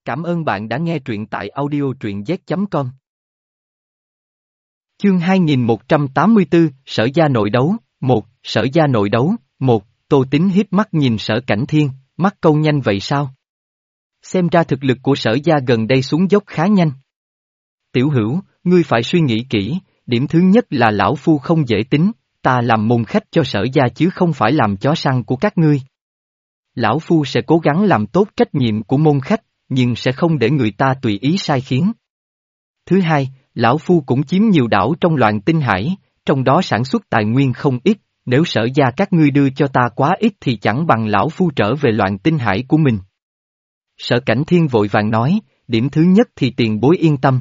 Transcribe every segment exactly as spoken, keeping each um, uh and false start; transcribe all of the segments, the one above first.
Cảm ơn bạn đã nghe truyện tại audio truyện z chấm com. Chương hai nghìn một trăm tám mươi tư, Sở Gia Nội Đấu, một, Sở Gia Nội Đấu, một, Tô Tín hiếp mắt nhìn Sở Cảnh Thiên, mắt câu nhanh vậy sao? Xem ra thực lực của Sở Gia gần đây xuống dốc khá nhanh. Tiểu Hữu, ngươi phải suy nghĩ kỹ, điểm thứ nhất là lão phu không dễ tính, ta làm môn khách cho Sở Gia chứ không phải làm chó săn của các ngươi. Lão phu sẽ cố gắng làm tốt trách nhiệm của môn khách, nhưng sẽ không để người ta tùy ý sai khiến. Thứ hai, lão phu cũng chiếm nhiều đảo trong Loạn Tinh Hải, trong đó sản xuất tài nguyên không ít, nếu Sở Gia các ngươi đưa cho ta quá ít thì chẳng bằng lão phu trở về Loạn Tinh Hải của mình. Sở Cảnh Thiên vội vàng nói, điểm thứ nhất thì tiền bối yên tâm.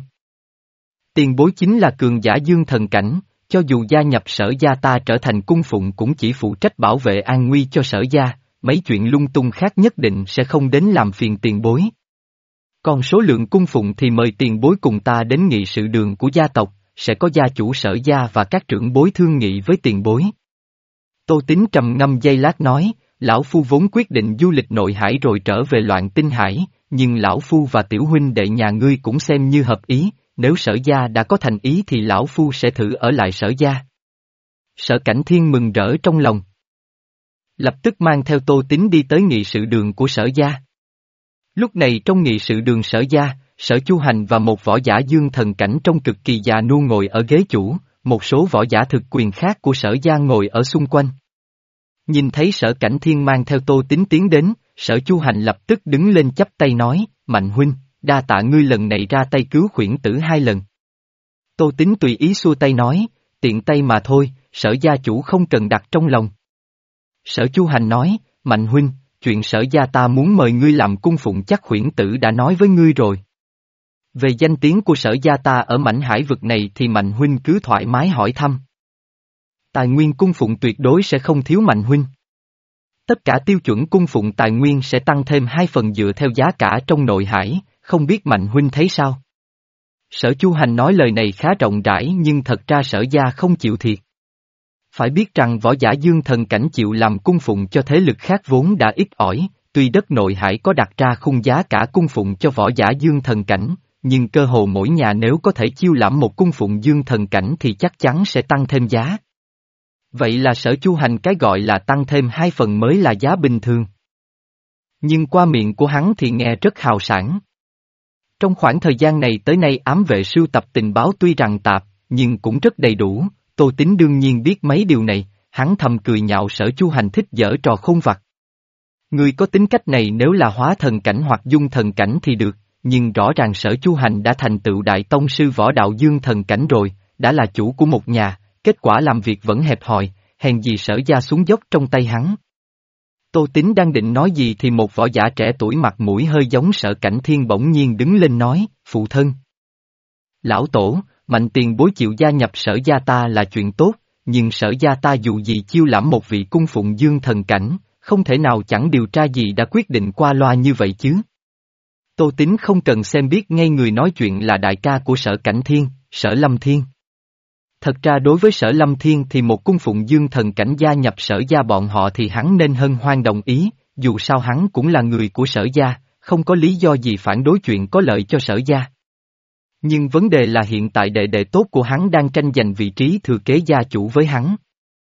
Tiền bối chính là cường giả dương thần cảnh, cho dù gia nhập Sở Gia ta trở thành cung phụng cũng chỉ phụ trách bảo vệ an nguy cho Sở Gia, mấy chuyện lung tung khác nhất định sẽ không đến làm phiền tiền bối. Còn số lượng cung phụng thì mời tiền bối cùng ta đến nghị sự đường của gia tộc, sẽ có gia chủ Sở Gia và các trưởng bối thương nghị với tiền bối. Tô Tín trầm ngâm giây lát nói, lão phu vốn quyết định du lịch nội hải rồi trở về Loạn Tinh Hải, nhưng lão phu và tiểu huynh đệ nhà ngươi cũng xem như hợp ý, nếu Sở Gia đã có thành ý thì lão phu sẽ thử ở lại Sở Gia. Sở Cảnh Thiên mừng rỡ trong lòng. Lập tức mang theo Tô Tín đi tới nghị sự đường của Sở Gia. Lúc này trong nghị sự đường Sở Gia, Sở Chu Hành và một võ giả dương thần cảnh trong cực kỳ già nua ngồi ở ghế chủ, một số võ giả thực quyền khác của Sở Gia ngồi ở xung quanh. Nhìn thấy Sở Cảnh Thiên mang theo Tô Tín tiến đến, Sở Chu Hành lập tức đứng lên chắp tay nói, Mạnh huynh, đa tạ ngươi lần này ra tay cứu khuyển tử hai lần. Tô Tín tùy ý xua tay nói, tiện tay mà thôi, Sở gia chủ không cần đặt trong lòng. Sở Chu Hành nói, Mạnh huynh, chuyện Sở Gia ta muốn mời ngươi làm cung phụng chắc khuyển tử đã nói với ngươi rồi. Về danh tiếng của Sở Gia ta ở mảnh hải vực này thì Mạnh huynh cứ thoải mái hỏi thăm. Tài nguyên cung phụng tuyệt đối sẽ không thiếu Mạnh huynh. Tất cả tiêu chuẩn cung phụng tài nguyên sẽ tăng thêm hai phần dựa theo giá cả trong nội hải, không biết Mạnh huynh thấy sao? Sở Chu Hành nói lời này khá rộng rãi nhưng thật ra Sở Gia không chịu thiệt. Phải biết rằng võ giả dương thần cảnh chịu làm cung phụng cho thế lực khác vốn đã ít ỏi, tuy đất nội hải có đặt ra khung giá cả cung phụng cho võ giả dương thần cảnh, nhưng cơ hồ mỗi nhà nếu có thể chiêu lãm một cung phụng dương thần cảnh thì chắc chắn sẽ tăng thêm giá. Vậy là Sở Chu Hành cái gọi là tăng thêm hai phần mới là giá bình thường. Nhưng qua miệng của hắn thì nghe rất hào sảng. Trong khoảng thời gian này tới nay ám vệ sưu tập tình báo tuy rằng tạp, nhưng cũng rất đầy đủ. Tô Tín đương nhiên biết mấy điều này, hắn thầm cười nhạo Sở Chu Hành thích giở trò khôn vặt. Người có tính cách này nếu là hóa thần cảnh hoặc dung thần cảnh thì được, nhưng rõ ràng Sở Chu Hành đã thành tựu đại tông sư võ đạo dương thần cảnh rồi, đã là chủ của một nhà, kết quả làm việc vẫn hẹp hòi, hèn gì Sở Gia xuống dốc trong tay hắn. Tô Tín đang định nói gì thì một võ giả trẻ tuổi mặt mũi hơi giống Sở Cảnh Thiên bỗng nhiên đứng lên nói, phụ thân. Lão tổ, Mạnh tiền bối chịu gia nhập Sở Gia ta là chuyện tốt, nhưng Sở Gia ta dù gì chiêu lãm một vị cung phụng dương thần cảnh, không thể nào chẳng điều tra gì đã quyết định qua loa như vậy chứ. Tô Tín không cần xem biết ngay người nói chuyện là đại ca của Sở Cảnh Thiên, Sở Lâm Thiên. Thật ra đối với Sở Lâm Thiên thì một cung phụng dương thần cảnh gia nhập Sở Gia bọn họ thì hắn nên hân hoan đồng ý, dù sao hắn cũng là người của Sở Gia, không có lý do gì phản đối chuyện có lợi cho Sở Gia. Nhưng vấn đề là hiện tại đệ đệ tốt của hắn đang tranh giành vị trí thừa kế gia chủ với hắn.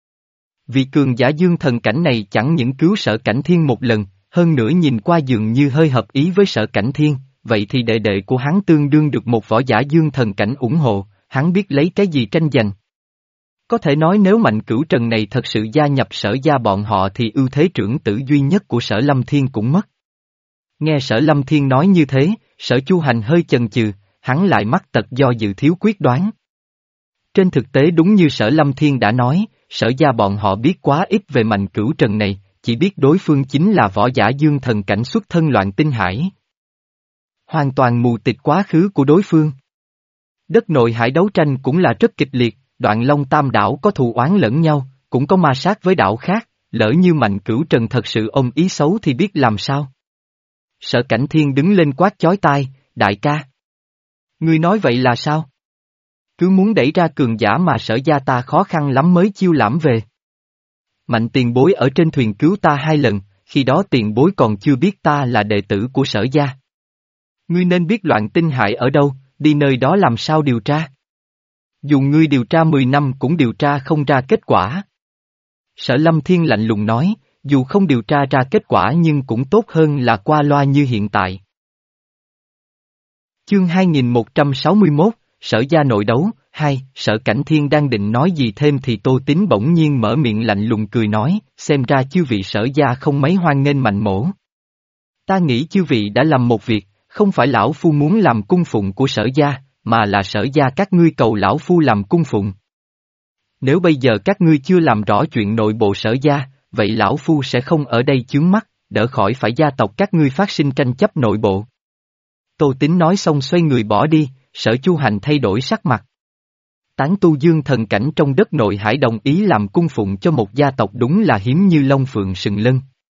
Vị cường giả dương thần cảnh này chẳng những cứu Sở Cảnh Thiên một lần, hơn nữa nhìn qua dường như hơi hợp ý với Sở Cảnh Thiên, vậy thì đệ đệ của hắn tương đương được một võ giả dương thần cảnh ủng hộ, hắn biết lấy cái gì tranh giành. Có thể nói nếu Mạnh Cửu Trần này thật sự gia nhập Sở Gia bọn họ thì ưu thế trưởng tử duy nhất của Sở Lâm Thiên cũng mất. Nghe Sở Lâm Thiên nói như thế, Sở Chu Hành hơi chần chừ, hắn lại mắc tật do dự thiếu quyết đoán. Trên thực tế đúng như Sở Lâm Thiên đã nói, Sở Gia bọn họ biết quá ít về Mạnh Cửu Trần này, chỉ biết đối phương chính là võ giả dương thần cảnh xuất thân Loạn Tinh Hải. Hoàn toàn mù tịt quá khứ của đối phương. Đất nội hải đấu tranh cũng là rất kịch liệt, Đoạn Long Tam đảo có thù oán lẫn nhau, cũng có ma sát với đảo khác, lỡ như Mạnh Cửu Trần thật sự ôm ý xấu thì biết làm sao. Sở Cảnh Thiên đứng lên quát chói tai, đại ca. Ngươi nói vậy là sao? Cứ muốn đẩy ra cường giả mà Sở Gia ta khó khăn lắm mới chiêu lãm về. Mạnh tiền bối ở trên thuyền cứu ta hai lần, khi đó tiền bối còn chưa biết ta là đệ tử của Sở Gia. Ngươi nên biết Loạn Tinh Hải ở đâu, đi nơi đó làm sao điều tra. Dù ngươi điều tra mười năm cũng điều tra không ra kết quả. Sở Lâm Thiên lạnh lùng nói, dù không điều tra ra kết quả nhưng cũng tốt hơn là qua loa như hiện tại. Chương hai nghìn một trăm sáu mươi mốt, Sở Gia nội đấu, hai, Sở Cảnh Thiên đang định nói gì thêm thì Tô Tín bỗng nhiên mở miệng lạnh lùng cười nói, xem ra chư vị Sở Gia không mấy hoan nghênh Mạnh Mỗ. Ta nghĩ chư vị đã làm một việc, không phải lão phu muốn làm cung phụng của Sở Gia, mà là Sở Gia các ngươi cầu lão phu làm cung phụng. Nếu bây giờ các ngươi chưa làm rõ chuyện nội bộ Sở Gia, vậy lão phu sẽ không ở đây chướng mắt, đỡ khỏi phải gia tộc các ngươi phát sinh tranh chấp nội bộ. Tô Tín nói xong xoay người bỏ đi, Sở Chu Hành thay đổi sắc mặt. Tán tu dương thần cảnh trong đất nội hải đồng ý làm cung phụng cho một gia tộc đúng là hiếm như long phượng sừng lân.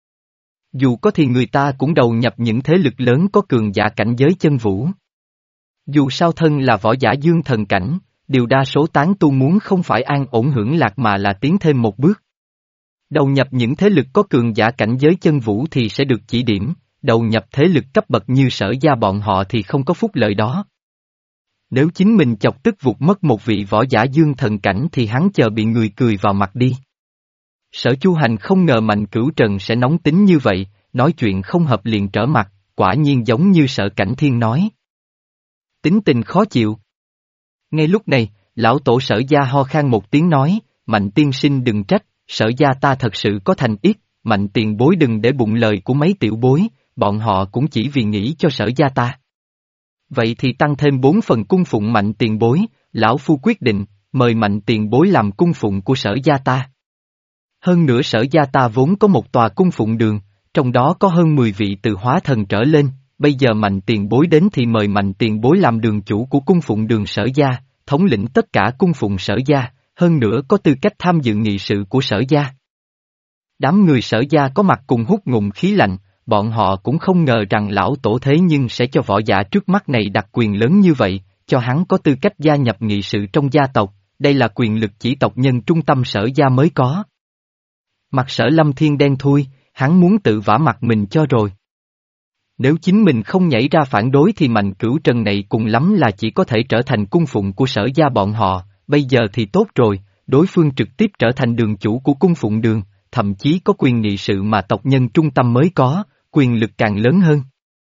Dù có thì người ta cũng đầu nhập những thế lực lớn có cường giả cảnh giới chân vũ. Dù sao thân là võ giả dương thần cảnh, điều đa số tán tu muốn không phải an ổn hưởng lạc mà là tiến thêm một bước. Đầu nhập những thế lực có cường giả cảnh giới chân vũ thì sẽ được chỉ điểm, đầu nhập thế lực cấp bậc như Sở Gia bọn họ thì không có phúc lợi đó. Nếu chính mình chọc tức vụt mất một vị võ giả dương thần cảnh thì hắn chờ bị người cười vào mặt đi. Sở Chu Hành không ngờ Mạnh Cửu Trần sẽ nóng tính như vậy, nói chuyện không hợp liền trở mặt, quả nhiên giống như Sở Cảnh Thiên nói. Tính tình khó chịu. Ngay lúc này, lão tổ Sở Gia ho khan một tiếng nói, Mạnh tiên sinh đừng trách, Sở Gia ta thật sự có thành ý, Mạnh tiền bối đừng để bụng lời của mấy tiểu bối, bọn họ cũng chỉ vì nghĩ cho Sở Gia ta. Vậy thì tăng thêm bốn phần cung phụng Mạnh tiền bối, lão phu quyết định, mời Mạnh tiền bối làm cung phụng của Sở Gia ta. Hơn nữa Sở Gia ta vốn có một tòa cung phụng đường, trong đó có hơn mười vị từ hóa thần trở lên, bây giờ Mạnh tiền bối đến thì mời Mạnh tiền bối làm đường chủ của cung phụng đường Sở Gia, thống lĩnh tất cả cung phụng Sở Gia, hơn nữa có tư cách tham dự nghị sự của Sở Gia. Đám người Sở Gia có mặt cùng hút ngụm khí lạnh, bọn họ cũng không ngờ rằng lão tổ thế nhưng sẽ cho võ giả trước mắt này đặc quyền lớn như vậy, cho hắn có tư cách gia nhập nghị sự trong gia tộc, đây là quyền lực chỉ tộc nhân trung tâm Sở Gia mới có. Mặt Sở Lâm Thiên đen thui, hắn muốn tự vả mặt mình cho rồi. Nếu chính mình không nhảy ra phản đối thì Mạnh Cửu Trần này cùng lắm là chỉ có thể trở thành cung phụng của Sở Gia bọn họ, bây giờ thì tốt rồi, đối phương trực tiếp trở thành đường chủ của cung phụng đường, thậm chí có quyền nghị sự mà tộc nhân trung tâm mới có, quyền lực càng lớn hơn.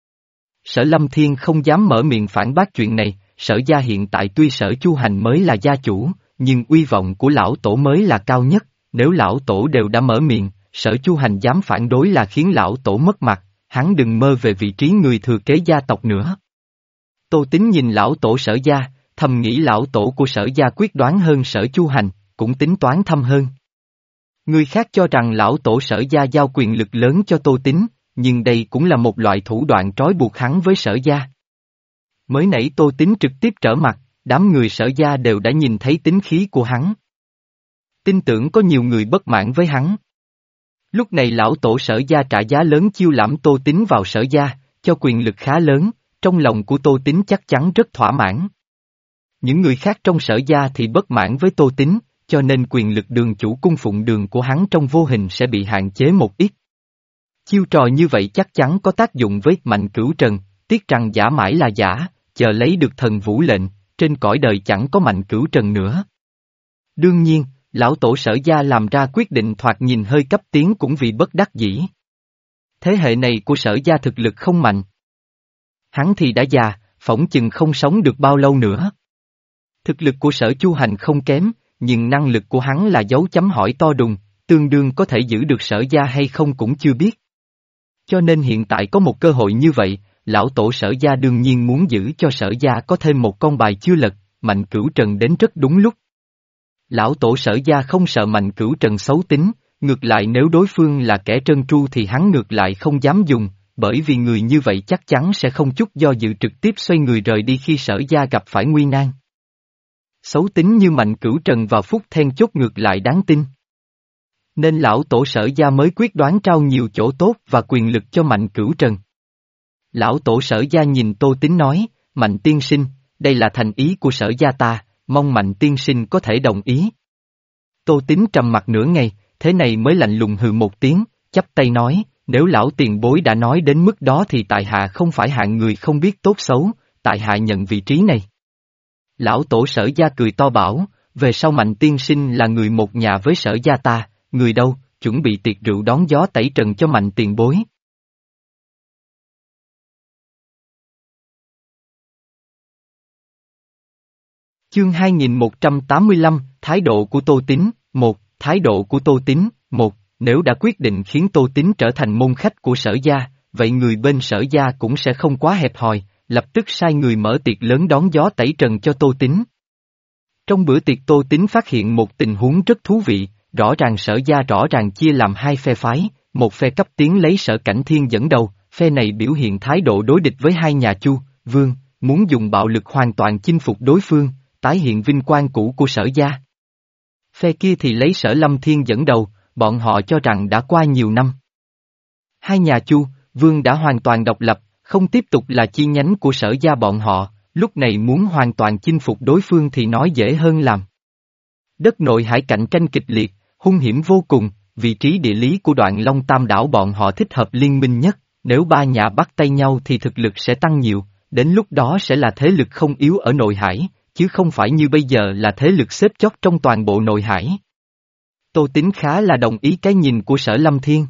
Sở Lâm Thiên không dám mở miệng phản bác chuyện này, Sở Gia hiện tại tuy Sở Chu Hành mới là gia chủ, nhưng uy vọng của lão tổ mới là cao nhất, nếu lão tổ đều đã mở miệng, Sở Chu Hành dám phản đối là khiến lão tổ mất mặt, hắn đừng mơ về vị trí người thừa kế gia tộc nữa. Tô Tín nhìn lão tổ Sở Gia, thầm nghĩ lão tổ của Sở Gia quyết đoán hơn Sở Chu Hành, cũng tính toán thâm hơn. Người khác cho rằng lão tổ Sở Gia giao quyền lực lớn cho Tô Tín, nhưng đây cũng là một loại thủ đoạn trói buộc hắn với Sở Gia. Mới nãy Tô Tín trực tiếp trở mặt, đám người Sở Gia đều đã nhìn thấy tính khí của hắn. Tin tưởng có nhiều người bất mãn với hắn. Lúc này lão tổ Sở Gia trả giá lớn chiêu lãm Tô Tín vào Sở Gia, cho quyền lực khá lớn, trong lòng của Tô Tín chắc chắn rất thỏa mãn. Những người khác trong Sở Gia thì bất mãn với Tô Tín, cho nên quyền lực đường chủ cung phụng đường của hắn trong vô hình sẽ bị hạn chế một ít. Chiêu trò như vậy chắc chắn có tác dụng với Mạnh Cửu Trần, tiếc rằng giả mãi là giả, chờ lấy được thần vũ lệnh, trên cõi đời chẳng có Mạnh Cửu Trần nữa. Đương nhiên, lão tổ Sở Gia làm ra quyết định thoạt nhìn hơi cấp tiến cũng vì bất đắc dĩ. Thế hệ này của Sở Gia thực lực không mạnh. Hắn thì đã già, phỏng chừng không sống được bao lâu nữa. Thực lực của Sở Chu Hành không kém, nhưng năng lực của hắn là dấu chấm hỏi to đùng, tương đương có thể giữ được Sở Gia hay không cũng chưa biết. Cho nên hiện tại có một cơ hội như vậy, lão tổ Sở Gia đương nhiên muốn giữ cho Sở Gia có thêm một con bài chưa lật, Mạnh Cửu Trần đến rất đúng lúc. Lão tổ Sở Gia không sợ Mạnh Cửu Trần xấu tính, ngược lại nếu đối phương là kẻ trơn tru thì hắn ngược lại không dám dùng, bởi vì người như vậy chắc chắn sẽ không chút do dự trực tiếp xoay người rời đi khi Sở Gia gặp phải nguy nan. Xấu tính như Mạnh Cửu Trần vào phút then chốt ngược lại đáng tin. Nên lão tổ Sở Gia mới quyết đoán trao nhiều chỗ tốt và quyền lực cho Mạnh Cửu Trần. Lão tổ Sở Gia nhìn Tô Tín nói, Mạnh tiên sinh, đây là thành ý của Sở Gia ta, mong Mạnh tiên sinh có thể đồng ý. Tô Tín trầm mặt nửa ngày, thế này mới lạnh lùng hừ một tiếng, chắp tay nói, Nếu lão tiền bối đã nói đến mức đó thì tại hạ không phải hạng người không biết tốt xấu, tại hạ nhận vị trí này. Lão tổ Sở gia cười to bảo, về sau Mạnh tiên sinh là người một nhà với Sở gia ta, người đâu, chuẩn bị tiệc rượu đón gió tẩy trần cho Mạnh tiền bối. Chương hai nghìn một trăm tám mươi lăm, Thái độ của Tô Tín, một, Thái độ của Tô Tín, một, nếu đã quyết định khiến Tô Tín trở thành môn khách của Sở gia, vậy người bên Sở gia cũng sẽ không quá hẹp hòi, lập tức sai người mở tiệc lớn đón gió tẩy trần cho Tô Tín. Trong bữa tiệc Tô Tín phát hiện một tình huống rất thú vị, rõ ràng Sở gia rõ ràng chia làm hai phe phái, một phe cấp tiến lấy Sở Cảnh Thiên dẫn đầu, phe này biểu hiện thái độ đối địch với hai nhà Chu, Vương, muốn dùng bạo lực hoàn toàn chinh phục đối phương, tái hiện vinh quang cũ của Sở gia. Phe kia thì lấy Sở Lâm Thiên dẫn đầu, bọn họ cho rằng đã qua nhiều năm. Hai nhà Chu, Vương đã hoàn toàn độc lập, không tiếp tục là chi nhánh của Sở gia bọn họ, lúc này muốn hoàn toàn chinh phục đối phương thì nói dễ hơn làm. Đất nội hải cạnh tranh kịch liệt, hung hiểm vô cùng, vị trí địa lý của Đoạn Long Tam đảo bọn họ thích hợp liên minh nhất, nếu ba nhà bắt tay nhau thì thực lực sẽ tăng nhiều, đến lúc đó sẽ là thế lực không yếu ở nội hải, chứ không phải như bây giờ là thế lực xếp chót trong toàn bộ nội hải. Tô Tín khá là đồng ý cái nhìn của Sở Lâm Thiên.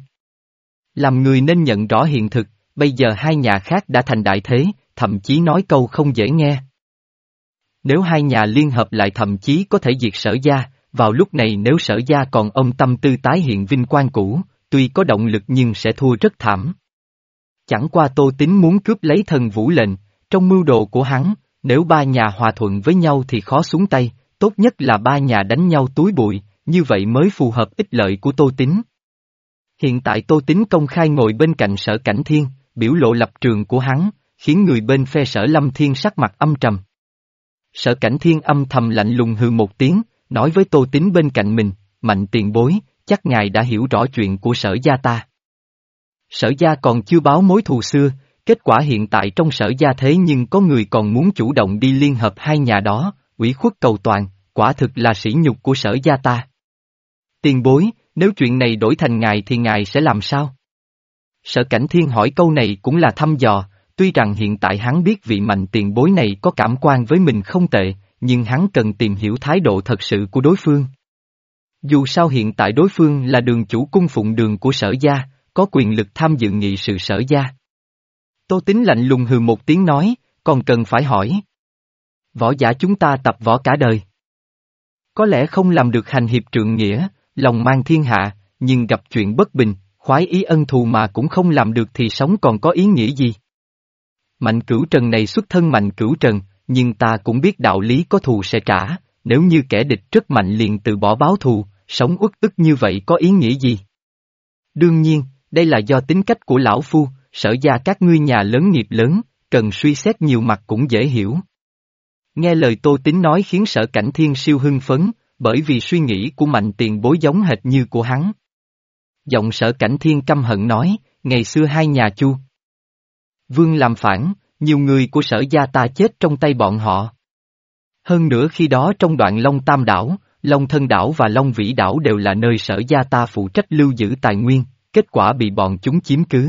Làm người nên nhận rõ hiện thực, bây giờ hai nhà khác đã thành đại thế, thậm chí nói câu không dễ nghe. Nếu hai nhà liên hợp lại thậm chí có thể diệt Sở gia, vào lúc này nếu Sở gia còn ôm tâm tư tái hiện vinh quang cũ, tuy có động lực nhưng sẽ thua rất thảm. Chẳng qua Tô Tín muốn cướp lấy thần vũ lệnh, trong mưu đồ của hắn, nếu ba nhà hòa thuận với nhau thì khó xuống tay, tốt nhất là ba nhà đánh nhau túi bụi, như vậy mới phù hợp ích lợi của Tô Tín. Hiện tại Tô Tín công khai ngồi bên cạnh Sở Cảnh Thiên, biểu lộ lập trường của hắn, khiến người bên phe Sở Lâm Thiên sắc mặt âm trầm. Sở Cảnh Thiên âm thầm lạnh lùng hừ một tiếng, nói với Tô Tín bên cạnh mình, Mạnh tiền bối, chắc ngài đã hiểu rõ chuyện của Sở gia ta. Sở gia còn chưa báo mối thù xưa, kết quả hiện tại trong Sở gia thế nhưng có người còn muốn chủ động đi liên hợp hai nhà đó, ủy khuất cầu toàn, quả thực là sỉ nhục của Sở gia ta. Tiền bối, nếu chuyện này đổi thành ngài thì ngài sẽ làm sao? Sở Cảnh Thiên hỏi câu này cũng là thăm dò, tuy rằng hiện tại hắn biết vị Mạnh tiền bối này có cảm quan với mình không tệ, nhưng hắn cần tìm hiểu thái độ thật sự của đối phương. Dù sao hiện tại đối phương là đường chủ cung phụng đường của Sở gia, có quyền lực tham dự nghị sự Sở gia. Tô Tín lạnh lùng hừ một tiếng nói, còn cần phải hỏi. Võ giả chúng ta tập võ cả đời. Có lẽ không làm được hành hiệp trượng nghĩa, lòng mang thiên hạ, nhưng gặp chuyện bất bình, khoái ý ân thù mà cũng không làm được thì sống còn có ý nghĩa gì? Mạnh Cửu Trần này xuất thân Mạnh Cửu Trần, nhưng ta cũng biết đạo lý có thù sẽ trả, nếu như kẻ địch rất mạnh liền từ bỏ báo thù, sống uất ức như vậy có ý nghĩa gì? Đương nhiên, đây là do tính cách của lão phu, Sở gia các ngươi nhà lớn nghiệp lớn, cần suy xét nhiều mặt cũng dễ hiểu. Nghe lời Tô Tín nói khiến Sở Cảnh Thiên siêu hưng phấn, bởi vì suy nghĩ của Mạnh tiền bối giống hệt như của hắn. Giọng Sở Cảnh Thiên căm hận nói, ngày xưa hai nhà Chu Vương làm phản, nhiều người của Sở gia ta chết trong tay bọn họ. Hơn nữa khi đó trong Đoạn Long Tam đảo, Long Thân đảo và Long Vĩ đảo đều là nơi Sở gia ta phụ trách lưu giữ tài nguyên, kết quả bị bọn chúng chiếm cứ.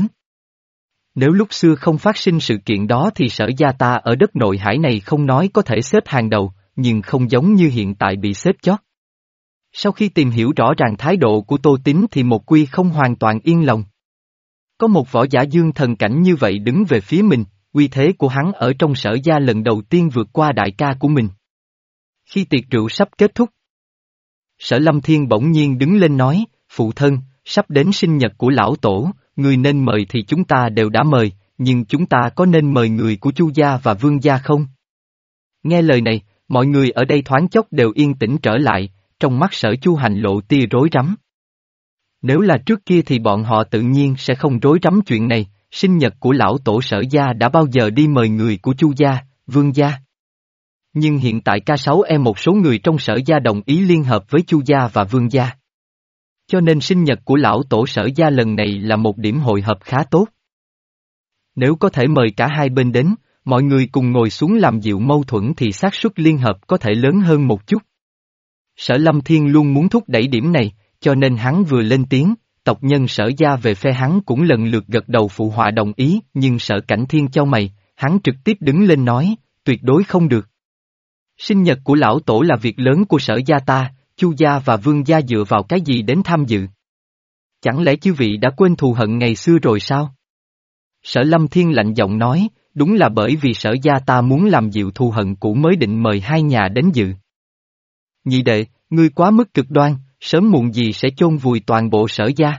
Nếu lúc xưa không phát sinh sự kiện đó thì Sở gia ta ở đất nội hải này không nói có thể xếp hàng đầu, nhưng không giống như hiện tại bị xếp chót. Sau khi tìm hiểu rõ ràng thái độ của Tô Tín thì một quy không hoàn toàn yên lòng. Có một võ giả dương thần cảnh như vậy đứng về phía mình, uy thế của hắn ở trong Sở gia lần đầu tiên vượt qua đại ca của mình. Khi tiệc rượu sắp kết thúc, Sở Lâm Thiên bỗng nhiên đứng lên nói, phụ thân, sắp đến sinh nhật của lão tổ, người nên mời thì chúng ta đều đã mời, nhưng chúng ta có nên mời người của Chu gia và Vương gia không? Nghe lời này, mọi người ở đây thoáng chốc đều yên tĩnh trở lại, trong mắt Sở Chu Hành lộ tia rối rắm. Nếu là trước kia thì bọn họ tự nhiên sẽ không rối rắm chuyện này, sinh nhật của lão tổ Sở gia đã bao giờ đi mời người của Chu gia, Vương gia. Nhưng hiện tại ca sáu e một số người trong Sở gia đồng ý liên hợp với Chu gia và Vương gia. Cho nên sinh nhật của lão tổ Sở gia lần này là một điểm hội hợp khá tốt. Nếu có thể mời cả hai bên đến, mọi người cùng ngồi xuống làm dịu mâu thuẫn thì xác suất liên hợp có thể lớn hơn một chút. Sở Lâm Thiên luôn muốn thúc đẩy điểm này, cho nên hắn vừa lên tiếng, tộc nhân Sở gia về phe hắn cũng lần lượt gật đầu phụ họa đồng ý, nhưng Sở Cảnh Thiên chau mày, hắn trực tiếp đứng lên nói, tuyệt đối không được. Sinh nhật của lão tổ là việc lớn của Sở gia ta, Chu gia và Vương gia dựa vào cái gì đến tham dự? Chẳng lẽ chư vị đã quên thù hận ngày xưa rồi sao? Sở Lâm Thiên lạnh giọng nói, đúng là bởi vì Sở gia ta muốn làm dịu thù hận cũ mới định mời hai nhà đến dự. Nhị đệ, ngươi quá mức cực đoan, sớm muộn gì sẽ chôn vùi toàn bộ Sở gia.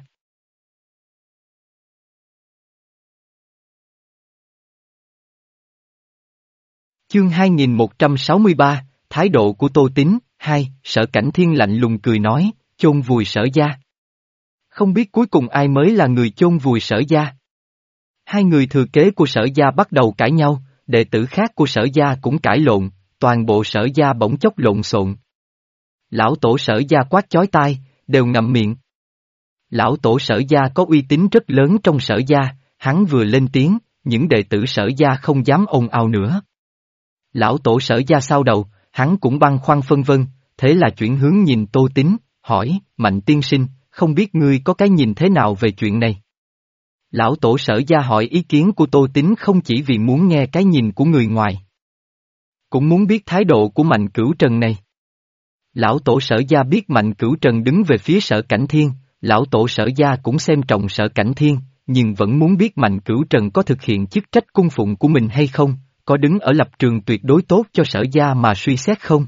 Chương hai nghìn một trăm sáu mươi ba, Thái độ của Tô Tín, hai, Sở Cảnh Thiên lạnh lùng cười nói, chôn vùi Sở gia. Không biết cuối cùng ai mới là người chôn vùi Sở gia. Hai người thừa kế của Sở gia bắt đầu cãi nhau, đệ tử khác của Sở gia cũng cãi lộn, toàn bộ Sở gia bỗng chốc lộn xộn. Lão tổ Sở gia quát chói tai, đều ngậm miệng. Lão tổ Sở gia có uy tín rất lớn trong Sở gia, hắn vừa lên tiếng, những đệ tử Sở gia không dám ồn ào nữa. Lão tổ Sở gia sau đầu, hắn cũng băn khoăn phân vân, thế là chuyển hướng nhìn Tô Tín, hỏi, Mạnh tiên sinh, không biết ngươi có cái nhìn thế nào về chuyện này? Lão tổ Sở gia hỏi ý kiến của Tô Tín không chỉ vì muốn nghe cái nhìn của người ngoài, cũng muốn biết thái độ của Mạnh Cửu Trần này. Lão tổ Sở gia biết Mạnh Cửu Trần đứng về phía Sở Cảnh Thiên, lão tổ Sở gia cũng xem trọng Sở Cảnh Thiên, nhưng vẫn muốn biết Mạnh Cửu Trần có thực hiện chức trách cung phụng của mình hay không, có đứng ở lập trường tuyệt đối tốt cho Sở gia mà suy xét không.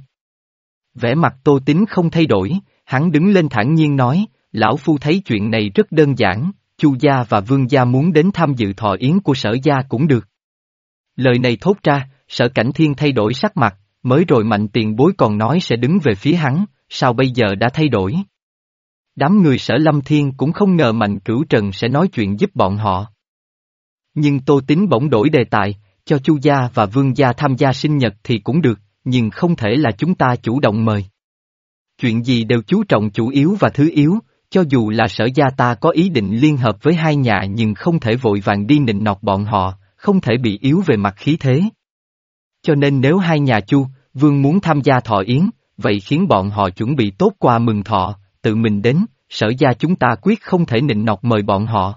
Vẻ mặt Tô Tín không thay đổi, hắn đứng lên thản nhiên nói, lão phu thấy chuyện này rất đơn giản, Chu gia và Vương gia muốn đến tham dự thọ yến của Sở gia cũng được. Lời này thốt ra, Sở Cảnh Thiên thay đổi sắc mặt, mới rồi Mạnh tiền bối còn nói sẽ đứng về phía hắn, sao bây giờ đã thay đổi? Đám người Sở Lâm Thiên cũng không ngờ Mạnh Cửu Trần sẽ nói chuyện giúp bọn họ. Nhưng Tô Tín bỗng đổi đề tài, cho Chu gia và Vương gia tham gia sinh nhật thì cũng được, nhưng không thể là chúng ta chủ động mời. Chuyện gì đều chú trọng chủ yếu và thứ yếu, cho dù là Sở gia ta có ý định liên hợp với hai nhà nhưng không thể vội vàng đi nịnh nọt bọn họ, không thể bị yếu về mặt khí thế. Cho nên nếu hai nhà Chu, Vương muốn tham gia thọ yến, vậy khiến bọn họ chuẩn bị tốt quà mừng thọ, tự mình đến, Sở gia chúng ta quyết không thể nịnh nọt mời bọn họ.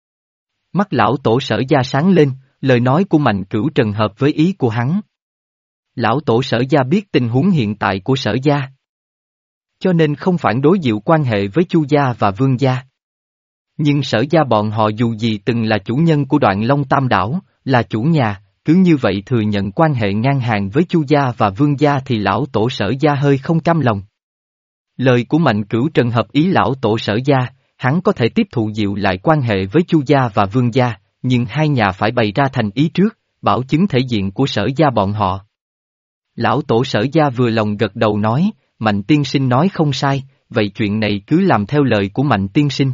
Mắt lão tổ Sở gia sáng lên, lời nói của Mạnh Cửu Trần hợp với ý của hắn. Lão tổ Sở gia biết tình huống hiện tại của Sở gia, cho nên không phản đối dịu quan hệ với Chu gia và Vương gia. Nhưng Sở gia bọn họ dù gì từng là chủ nhân của Đoạn Long Tam Đảo, là chủ nhà, cứ như vậy thừa nhận quan hệ ngang hàng với Chu gia và Vương gia thì lão tổ Sở gia hơi không cam lòng. Lời của Mạnh Cửu Trần hợp ý lão tổ Sở gia, hắn có thể tiếp thụ dịu lại quan hệ với Chu gia và Vương gia, nhưng hai nhà phải bày ra thành ý trước, bảo chứng thể diện của Sở gia bọn họ. Lão tổ Sở gia vừa lòng gật đầu nói, Mạnh tiên sinh nói không sai, vậy chuyện này cứ làm theo lời của Mạnh tiên sinh.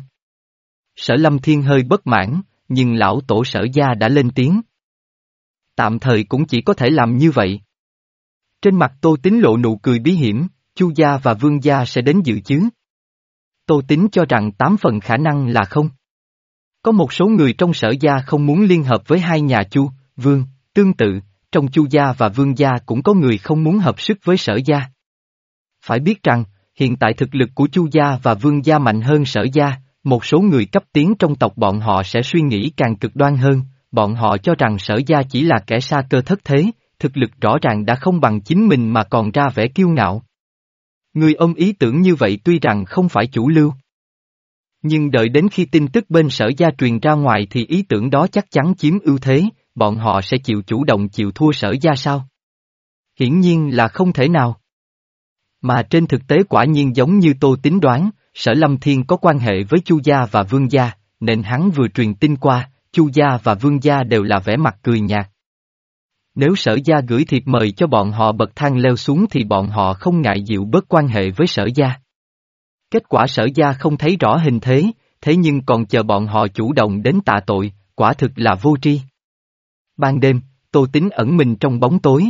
Sở Lâm Thiên hơi bất mãn, nhưng lão tổ Sở gia đã lên tiếng. Tạm thời cũng chỉ có thể làm như vậy. Trên mặt Tô Tín lộ nụ cười bí hiểm, Chu gia và Vương gia sẽ đến dự chứ? Tô Tín cho rằng tám phần khả năng là không. Có một số người trong Sở gia không muốn liên hợp với hai nhà Chu, Vương, tương tự, trong Chu gia và Vương gia cũng có người không muốn hợp sức với Sở gia. Phải biết rằng, hiện tại thực lực của Chu gia và Vương gia mạnh hơn Sở gia, một số người cấp tiến trong tộc bọn họ sẽ suy nghĩ càng cực đoan hơn, bọn họ cho rằng Sở gia chỉ là kẻ sa cơ thất thế, thực lực rõ ràng đã không bằng chính mình mà còn ra vẻ kiêu ngạo. Người ôm ý tưởng như vậy tuy rằng không phải chủ lưu. Nhưng đợi đến khi tin tức bên Sở gia truyền ra ngoài thì ý tưởng đó chắc chắn chiếm ưu thế, bọn họ sẽ chịu chủ động chịu thua Sở gia sao? Hiển nhiên là không thể nào. Mà trên thực tế quả nhiên giống như Tô Tín đoán, Sở Lâm Thiên có quan hệ với Chu gia và Vương gia, nên hắn vừa truyền tin qua, Chu gia và Vương gia đều là vẻ mặt cười nhạt. Nếu Sở gia gửi thiệp mời cho bọn họ bậc thang leo xuống thì bọn họ không ngại dịu bớt quan hệ với Sở gia. Kết quả Sở gia không thấy rõ hình thế, thế nhưng còn chờ bọn họ chủ động đến tạ tội, quả thực là vô tri. Ban đêm, Tô Tín ẩn mình trong bóng tối.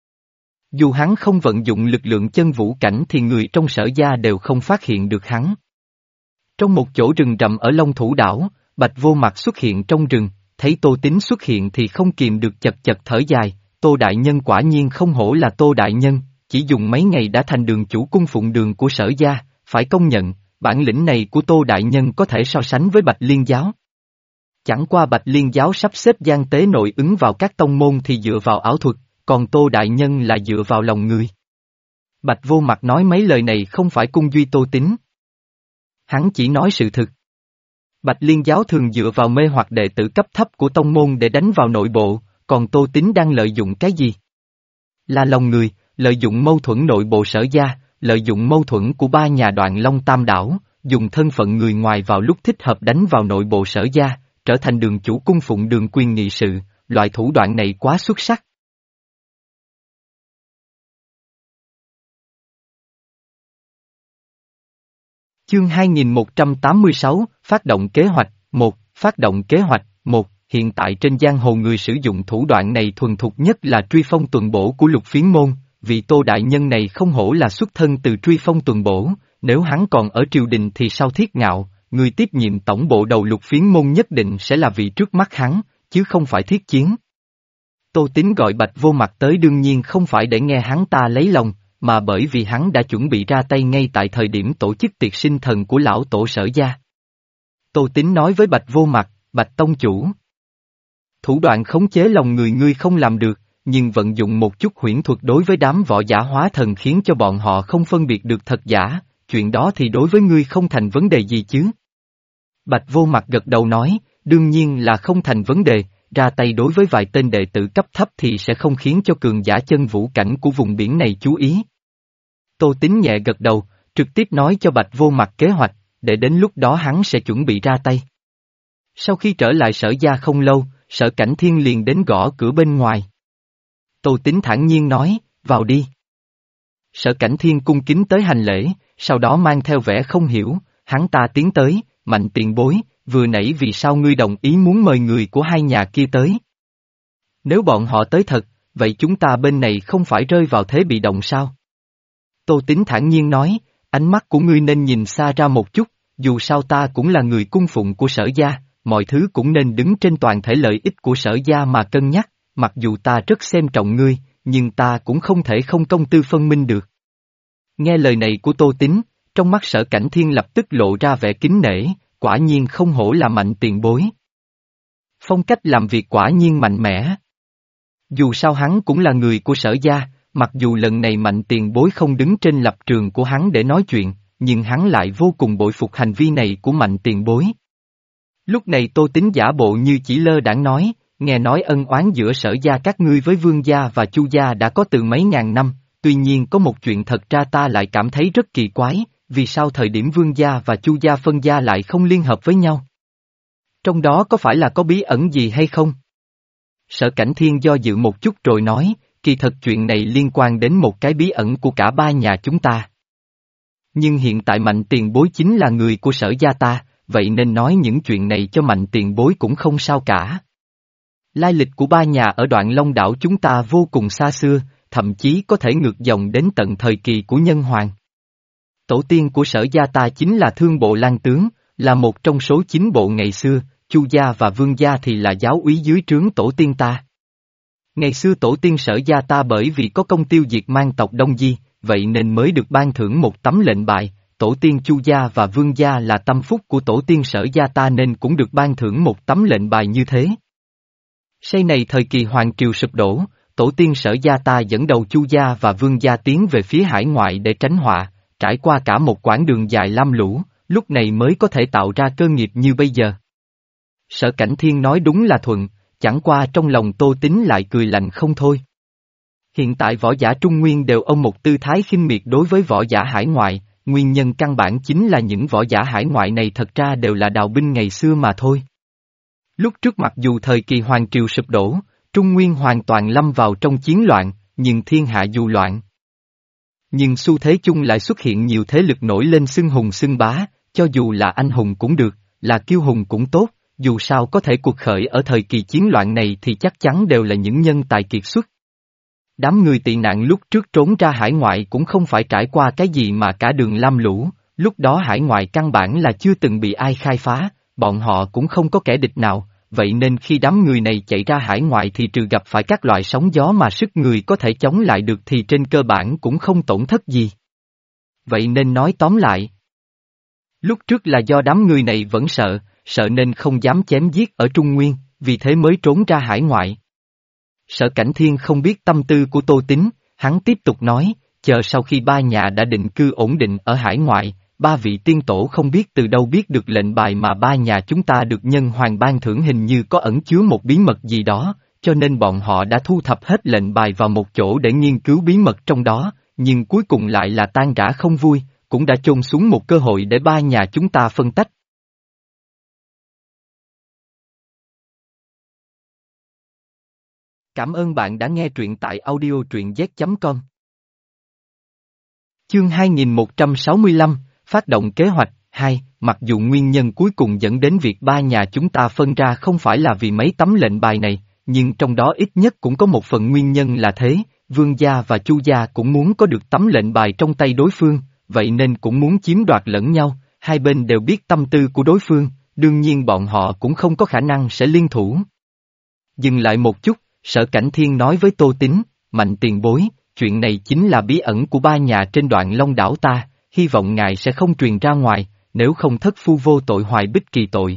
Dù hắn không vận dụng lực lượng chân vũ cảnh thì người trong Sở gia đều không phát hiện được hắn. Trong một chỗ rừng rậm ở Long Thủ đảo, Bạch Vô Mặt xuất hiện trong rừng, thấy Tô Tín xuất hiện thì không kìm được chật chật thở dài, Tô Đại Nhân quả nhiên không hổ là Tô Đại Nhân, chỉ dùng mấy ngày đã thành đường chủ cung phụng đường của Sở gia, phải công nhận, bản lĩnh này của Tô Đại Nhân có thể so sánh với Bạch Liên Giáo. Chẳng qua Bạch Liên Giáo sắp xếp gian tế nội ứng vào các tông môn thì dựa vào ảo thuật, còn Tô Đại Nhân là dựa vào lòng người. Bạch Vô Mặt nói mấy lời này không phải cung duy Tô Tín. Hắn chỉ nói sự thực. Bạch Liên Giáo thường dựa vào mê hoặc đệ tử cấp thấp của tông môn để đánh vào nội bộ, còn Tô Tín đang lợi dụng cái gì? Là lòng người, lợi dụng mâu thuẫn nội bộ Sở Gia, lợi dụng mâu thuẫn của ba nhà Đoạn Long Tam Đảo, dùng thân phận người ngoài vào lúc thích hợp đánh vào nội bộ Sở Gia, trở thành đường chủ cung phụng đường quyền nghị sự, loại thủ đoạn này quá xuất sắc. Chương hai nghìn một trăm tám mươi sáu, Phát động kế hoạch, một, Phát động kế hoạch, một, hiện tại trên giang hồ người sử dụng thủ đoạn này thuần thục nhất là Truy Phong Tuần Bổ của Lục Phiến Môn, vị Tô Đại Nhân này không hổ là xuất thân từ Truy Phong Tuần Bổ, nếu hắn còn ở triều đình thì sao Thiết Ngạo, người tiếp nhiệm tổng bộ đầu Lục Phiến Môn nhất định sẽ là vị trước mắt hắn, chứ không phải Thiết Chiến. Tô Tín gọi Bạch Vô Mặt tới đương nhiên không phải để nghe hắn ta lấy lòng, mà bởi vì hắn đã chuẩn bị ra tay ngay tại thời điểm tổ chức tiệc sinh thần của lão tổ Sở Gia. Tô Tín nói với Bạch Vô Mặt, Bạch Tông Chủ. Thủ đoạn khống chế lòng người ngươi không làm được, nhưng vận dụng một chút huyễn thuật đối với đám võ giả hóa thần khiến cho bọn họ không phân biệt được thật giả, chuyện đó thì đối với ngươi không thành vấn đề gì chứ. Bạch Vô Mặt gật đầu nói, đương nhiên là không thành vấn đề, ra tay đối với vài tên đệ tử cấp thấp thì sẽ không khiến cho cường giả chân vũ cảnh của vùng biển này chú ý. Tô Tín nhẹ gật đầu, trực tiếp nói cho Bạch Vô Mặt kế hoạch, để đến lúc đó hắn sẽ chuẩn bị ra tay. Sau khi trở lại Sở Gia không lâu, Sở Cảnh Thiên liền đến gõ cửa bên ngoài. Tô Tín thản nhiên nói, vào đi. Sở Cảnh Thiên cung kính tới hành lễ, sau đó mang theo vẻ không hiểu, hắn ta tiến tới, Mạnh tiền bối, vừa nãy vì sao ngươi đồng ý muốn mời người của hai nhà kia tới? Nếu bọn họ tới thật, vậy chúng ta bên này không phải rơi vào thế bị động sao? Tô Tín thản nhiên nói, ánh mắt của ngươi nên nhìn xa ra một chút, dù sao ta cũng là người cung phụng của Sở Gia, mọi thứ cũng nên đứng trên toàn thể lợi ích của Sở Gia mà cân nhắc, mặc dù ta rất xem trọng ngươi, nhưng ta cũng không thể không công tư phân minh được. Nghe lời này của Tô Tín, trong mắt Sở Cảnh Thiên lập tức lộ ra vẻ kính nể, quả nhiên không hổ là Mạnh tiền bối. Phong cách làm việc quả nhiên mạnh mẽ. Dù sao hắn cũng là người của Sở Gia, mặc dù lần này Mạnh tiền bối không đứng trên lập trường của hắn để nói chuyện, nhưng hắn lại vô cùng bội phục hành vi này của Mạnh tiền bối. Lúc này Tô Tín giả bộ như chỉ lơ đãng nói, nghe nói ân oán giữa Sở Gia các ngươi với Vương Gia và Chu Gia đã có từ mấy ngàn năm, tuy nhiên có một chuyện thật ra ta lại cảm thấy rất kỳ quái, vì sao thời điểm Vương Gia và Chu Gia phân gia lại không liên hợp với nhau? Trong đó có phải là có bí ẩn gì hay không? Sở Cảnh Thiên do dự một chút rồi nói, kỳ thật chuyện này liên quan đến một cái bí ẩn của cả ba nhà chúng ta. Nhưng hiện tại Mạnh tiền bối chính là người của Sở Gia ta, vậy nên nói những chuyện này cho Mạnh tiền bối cũng không sao cả. Lai lịch của ba nhà ở Đoạn Long đảo chúng ta vô cùng xa xưa, thậm chí có thể ngược dòng đến tận thời kỳ của Nhân Hoàng. Tổ tiên của Sở Gia ta chính là Thương Bộ Lang Tướng, là một trong số chín bộ ngày xưa, Chu Gia và Vương Gia thì là giáo úy dưới trướng tổ tiên ta. Ngày xưa tổ tiên Sở Gia ta bởi vì có công tiêu diệt mang tộc Đông Di, vậy nên mới được ban thưởng một tấm lệnh bài, tổ tiên Chu Gia và Vương Gia là tâm phúc của tổ tiên Sở Gia ta nên cũng được ban thưởng một tấm lệnh bài như thế. Sau này thời kỳ Hoàng Triều sụp đổ, tổ tiên Sở Gia ta dẫn đầu Chu Gia và Vương Gia tiến về phía hải ngoại để tránh họa, trải qua cả một quãng đường dài lam lũ, lúc này mới có thể tạo ra cơ nghiệp như bây giờ. Sở Cảnh Thiên nói đúng là thuận, chẳng qua trong lòng Tô Tín lại cười lạnh không thôi. Hiện tại võ giả Trung Nguyên đều ôm một tư thái khinh miệt đối với võ giả hải ngoại, nguyên nhân căn bản chính là những võ giả hải ngoại này thật ra đều là đào binh ngày xưa mà thôi. Lúc trước mặc dù thời kỳ Hoàng Triều sụp đổ, Trung Nguyên hoàn toàn lâm vào trong chiến loạn, nhưng thiên hạ dù loạn. Nhưng xu thế chung lại xuất hiện nhiều thế lực nổi lên xưng hùng xưng bá, cho dù là anh hùng cũng được, là kiêu hùng cũng tốt, dù sao có thể cuộc khởi ở thời kỳ chiến loạn này thì chắc chắn đều là những nhân tài kiệt xuất. Đám người tị nạn lúc trước trốn ra hải ngoại cũng không phải trải qua cái gì mà cả đường lam lũ, lúc đó hải ngoại căn bản là chưa từng bị ai khai phá, bọn họ cũng không có kẻ địch nào, vậy nên khi đám người này chạy ra hải ngoại thì trừ gặp phải các loại sóng gió mà sức người có thể chống lại được thì trên cơ bản cũng không tổn thất gì. Vậy nên nói tóm lại, Lúc trước là do đám người này vẫn sợ, sợ nên không dám chém giết ở Trung Nguyên, vì thế mới trốn ra hải ngoại. Sở Cảnh Thiên không biết tâm tư của Tô Tín, hắn tiếp tục nói, chờ sau khi ba nhà đã định cư ổn định ở hải ngoại, ba vị tiên tổ không biết từ đâu biết được lệnh bài mà ba nhà chúng ta được nhân hoàng ban thưởng hình như có ẩn chứa một bí mật gì đó, cho nên bọn họ đã thu thập hết lệnh bài vào một chỗ để nghiên cứu bí mật trong đó, nhưng cuối cùng lại là tan rã không vui, cũng đã chôn xuống một cơ hội để ba nhà chúng ta phân tách. Cảm ơn bạn đã nghe truyện tại audio truyện z chấm com. Chương hai nghìn một trăm sáu mươi lăm, phát động kế hoạch. Hai, mặc dù nguyên nhân cuối cùng dẫn đến việc ba nhà chúng ta phân ra không phải là vì mấy tấm lệnh bài này, nhưng trong đó ít nhất cũng có một phần nguyên nhân là thế, Vương gia và Chu gia cũng muốn có được tấm lệnh bài trong tay đối phương, vậy nên cũng muốn chiếm đoạt lẫn nhau, hai bên đều biết tâm tư của đối phương, đương nhiên bọn họ cũng không có khả năng sẽ liên thủ. Dừng lại một chút, Sở Cảnh Thiên nói với Tô Tín, Mạnh tiền bối, chuyện này chính là bí ẩn của ba nhà trên Đoạn Long đảo ta, hy vọng ngài sẽ không truyền ra ngoài, nếu không thất phu vô tội hoài bích kỳ tội.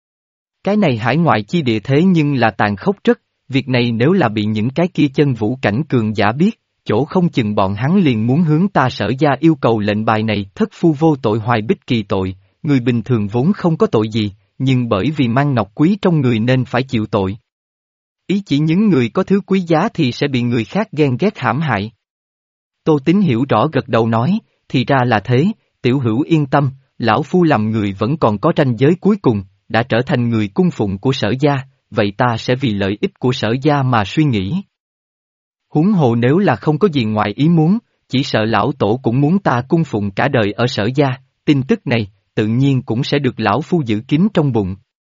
Cái này hải ngoại chi địa thế nhưng là tàn khốc rất, việc này nếu là bị những cái kia chân vũ cảnh cường giả biết, chỗ không chừng bọn hắn liền muốn hướng ta Sở gia yêu cầu lệnh bài này. Thất phu vô tội hoài bích kỳ tội, người bình thường vốn không có tội gì, nhưng bởi vì mang ngọc quý trong người nên phải chịu tội. Ý chỉ những người có thứ quý giá thì sẽ bị người khác ghen ghét hãm hại. Tô Tín hiểu rõ gật đầu nói, thì ra là thế, tiểu hữu yên tâm, lão phu làm người vẫn còn có ranh giới cuối cùng, đã trở thành người cung phụng của Sở gia, vậy ta sẽ vì lợi ích của Sở gia mà suy nghĩ. Huống hồ nếu là không có gì ngoài ý muốn, chỉ sợ lão tổ cũng muốn ta cung phụng cả đời ở Sở gia, tin tức này, tự nhiên cũng sẽ được lão phu giữ kín trong bụng.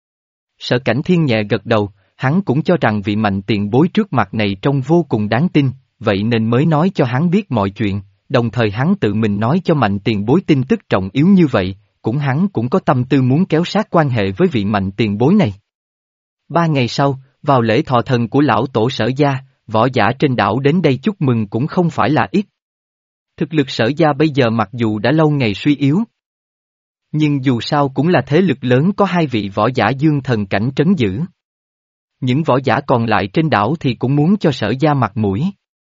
Sở Cảnh Thiên nhẹ gật đầu, hắn cũng cho rằng vị Mạnh tiền bối trước mặt này trông vô cùng đáng tin, vậy nên mới nói cho hắn biết mọi chuyện, đồng thời hắn tự mình nói cho Mạnh tiền bối tin tức trọng yếu như vậy, cũng hắn cũng có tâm tư muốn kéo sát quan hệ với vị Mạnh tiền bối này. Ba ngày sau, vào lễ thọ thần của lão tổ Sở gia, võ giả trên đảo đến đây chúc mừng cũng không phải là ít. Thực lực Sở gia bây giờ mặc dù đã lâu ngày suy yếu, nhưng dù sao cũng là thế lực lớn, có hai vị võ giả dương thần cảnh trấn giữ. Những võ giả còn lại trên đảo thì cũng muốn cho Sở gia mặt mũi.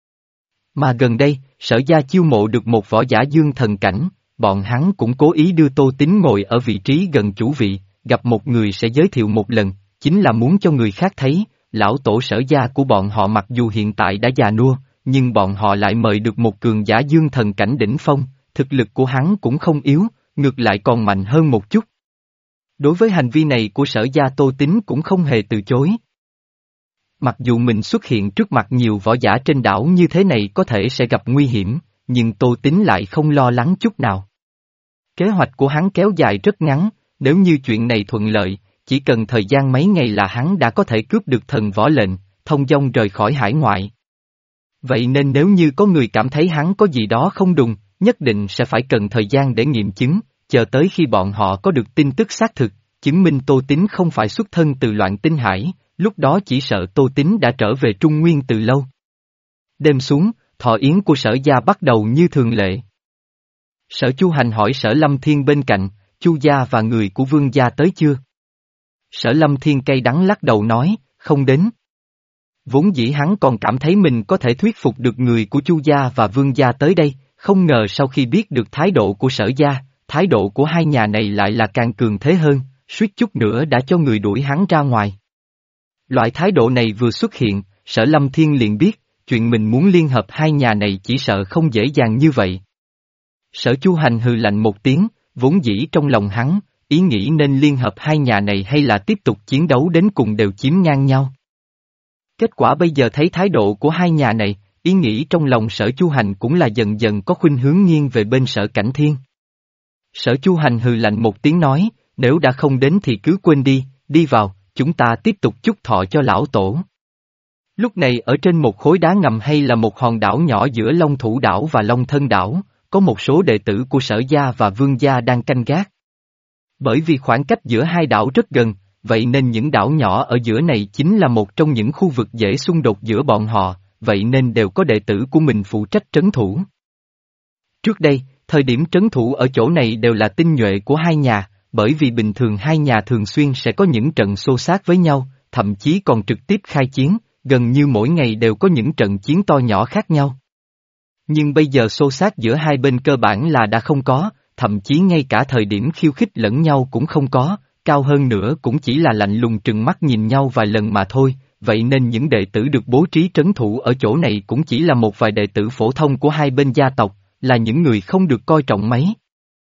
Mà gần đây, Sở gia chiêu mộ được một võ giả dương thần cảnh, bọn hắn cũng cố ý đưa Tô Tín ngồi ở vị trí gần chủ vị, gặp một người sẽ giới thiệu một lần, chính là muốn cho người khác thấy, lão tổ Sở gia của bọn họ mặc dù hiện tại đã già nua, nhưng bọn họ lại mời được một cường giả dương thần cảnh đỉnh phong, thực lực của hắn cũng không yếu, ngược lại còn mạnh hơn một chút. Đối với hành vi này của Sở gia, Tô Tín cũng không hề từ chối. Mặc dù mình xuất hiện trước mặt nhiều võ giả trên đảo như thế này có thể sẽ gặp nguy hiểm, nhưng Tô Tín lại không lo lắng chút nào. Kế hoạch của hắn kéo dài rất ngắn, nếu như chuyện này thuận lợi, chỉ cần thời gian mấy ngày là hắn đã có thể cướp được thần võ lệnh, thông dong rời khỏi hải ngoại. Vậy nên nếu như có người cảm thấy hắn có gì đó không đúng, nhất định sẽ phải cần thời gian để nghiệm chứng, chờ tới khi bọn họ có được tin tức xác thực, chứng minh Tô Tín không phải xuất thân từ Loạn Tinh Hải, lúc đó chỉ sợ Tô Tín đã trở về Trung Nguyên từ lâu. Đêm xuống, thọ yến của Sở gia bắt đầu như thường lệ. Sở Chu Hành hỏi Sở Lâm Thiên bên cạnh, Chu gia và người của Vương gia tới chưa? Sở Lâm Thiên cay đắng lắc đầu nói, không đến. Vốn dĩ hắn còn cảm thấy mình có thể thuyết phục được người của Chu gia và Vương gia tới đây, không ngờ sau khi biết được thái độ của Sở gia, thái độ của hai nhà này lại là càng cường thế hơn, suýt chút nữa đã cho người đuổi hắn ra ngoài. Loại thái độ này vừa xuất hiện, Sở Lâm Thiên liền biết, chuyện mình muốn liên hợp hai nhà này chỉ sợ không dễ dàng như vậy. Sở Chu Hành hừ lạnh một tiếng, vốn dĩ trong lòng hắn, ý nghĩ nên liên hợp hai nhà này hay là tiếp tục chiến đấu đến cùng đều chiếm ngang nhau. Kết quả bây giờ thấy thái độ của hai nhà này, ý nghĩ trong lòng Sở Chu Hành cũng là dần dần có khuynh hướng nghiêng về bên Sở Cảnh Thiên. Sở Chu Hành hừ lạnh một tiếng nói, nếu đã không đến thì cứ quên đi, đi vào, chúng ta tiếp tục chúc thọ cho lão tổ. Lúc này ở trên một khối đá ngầm hay là một hòn đảo nhỏ giữa Long Thủ đảo và Long Thân đảo, có một số đệ tử của Sở gia và Vương gia đang canh gác. Bởi vì khoảng cách giữa hai đảo rất gần, vậy nên những đảo nhỏ ở giữa này chính là một trong những khu vực dễ xung đột giữa bọn họ, vậy nên đều có đệ tử của mình phụ trách trấn thủ. Trước đây, Thời điểm trấn thủ ở chỗ này đều là tinh nhuệ của hai nhà, bởi vì bình thường hai nhà thường xuyên sẽ có những trận xô xát với nhau, thậm chí còn trực tiếp khai chiến, gần như mỗi ngày đều có những trận chiến to nhỏ khác nhau. Nhưng bây giờ xô xát giữa hai bên cơ bản là đã không có, thậm chí ngay cả thời điểm khiêu khích lẫn nhau cũng không có, cao hơn nữa cũng chỉ là lạnh lùng trừng mắt nhìn nhau vài lần mà thôi, vậy nên những đệ tử được bố trí trấn thủ ở chỗ này cũng chỉ là một vài đệ tử phổ thông của hai bên gia tộc, là những người không được coi trọng mấy.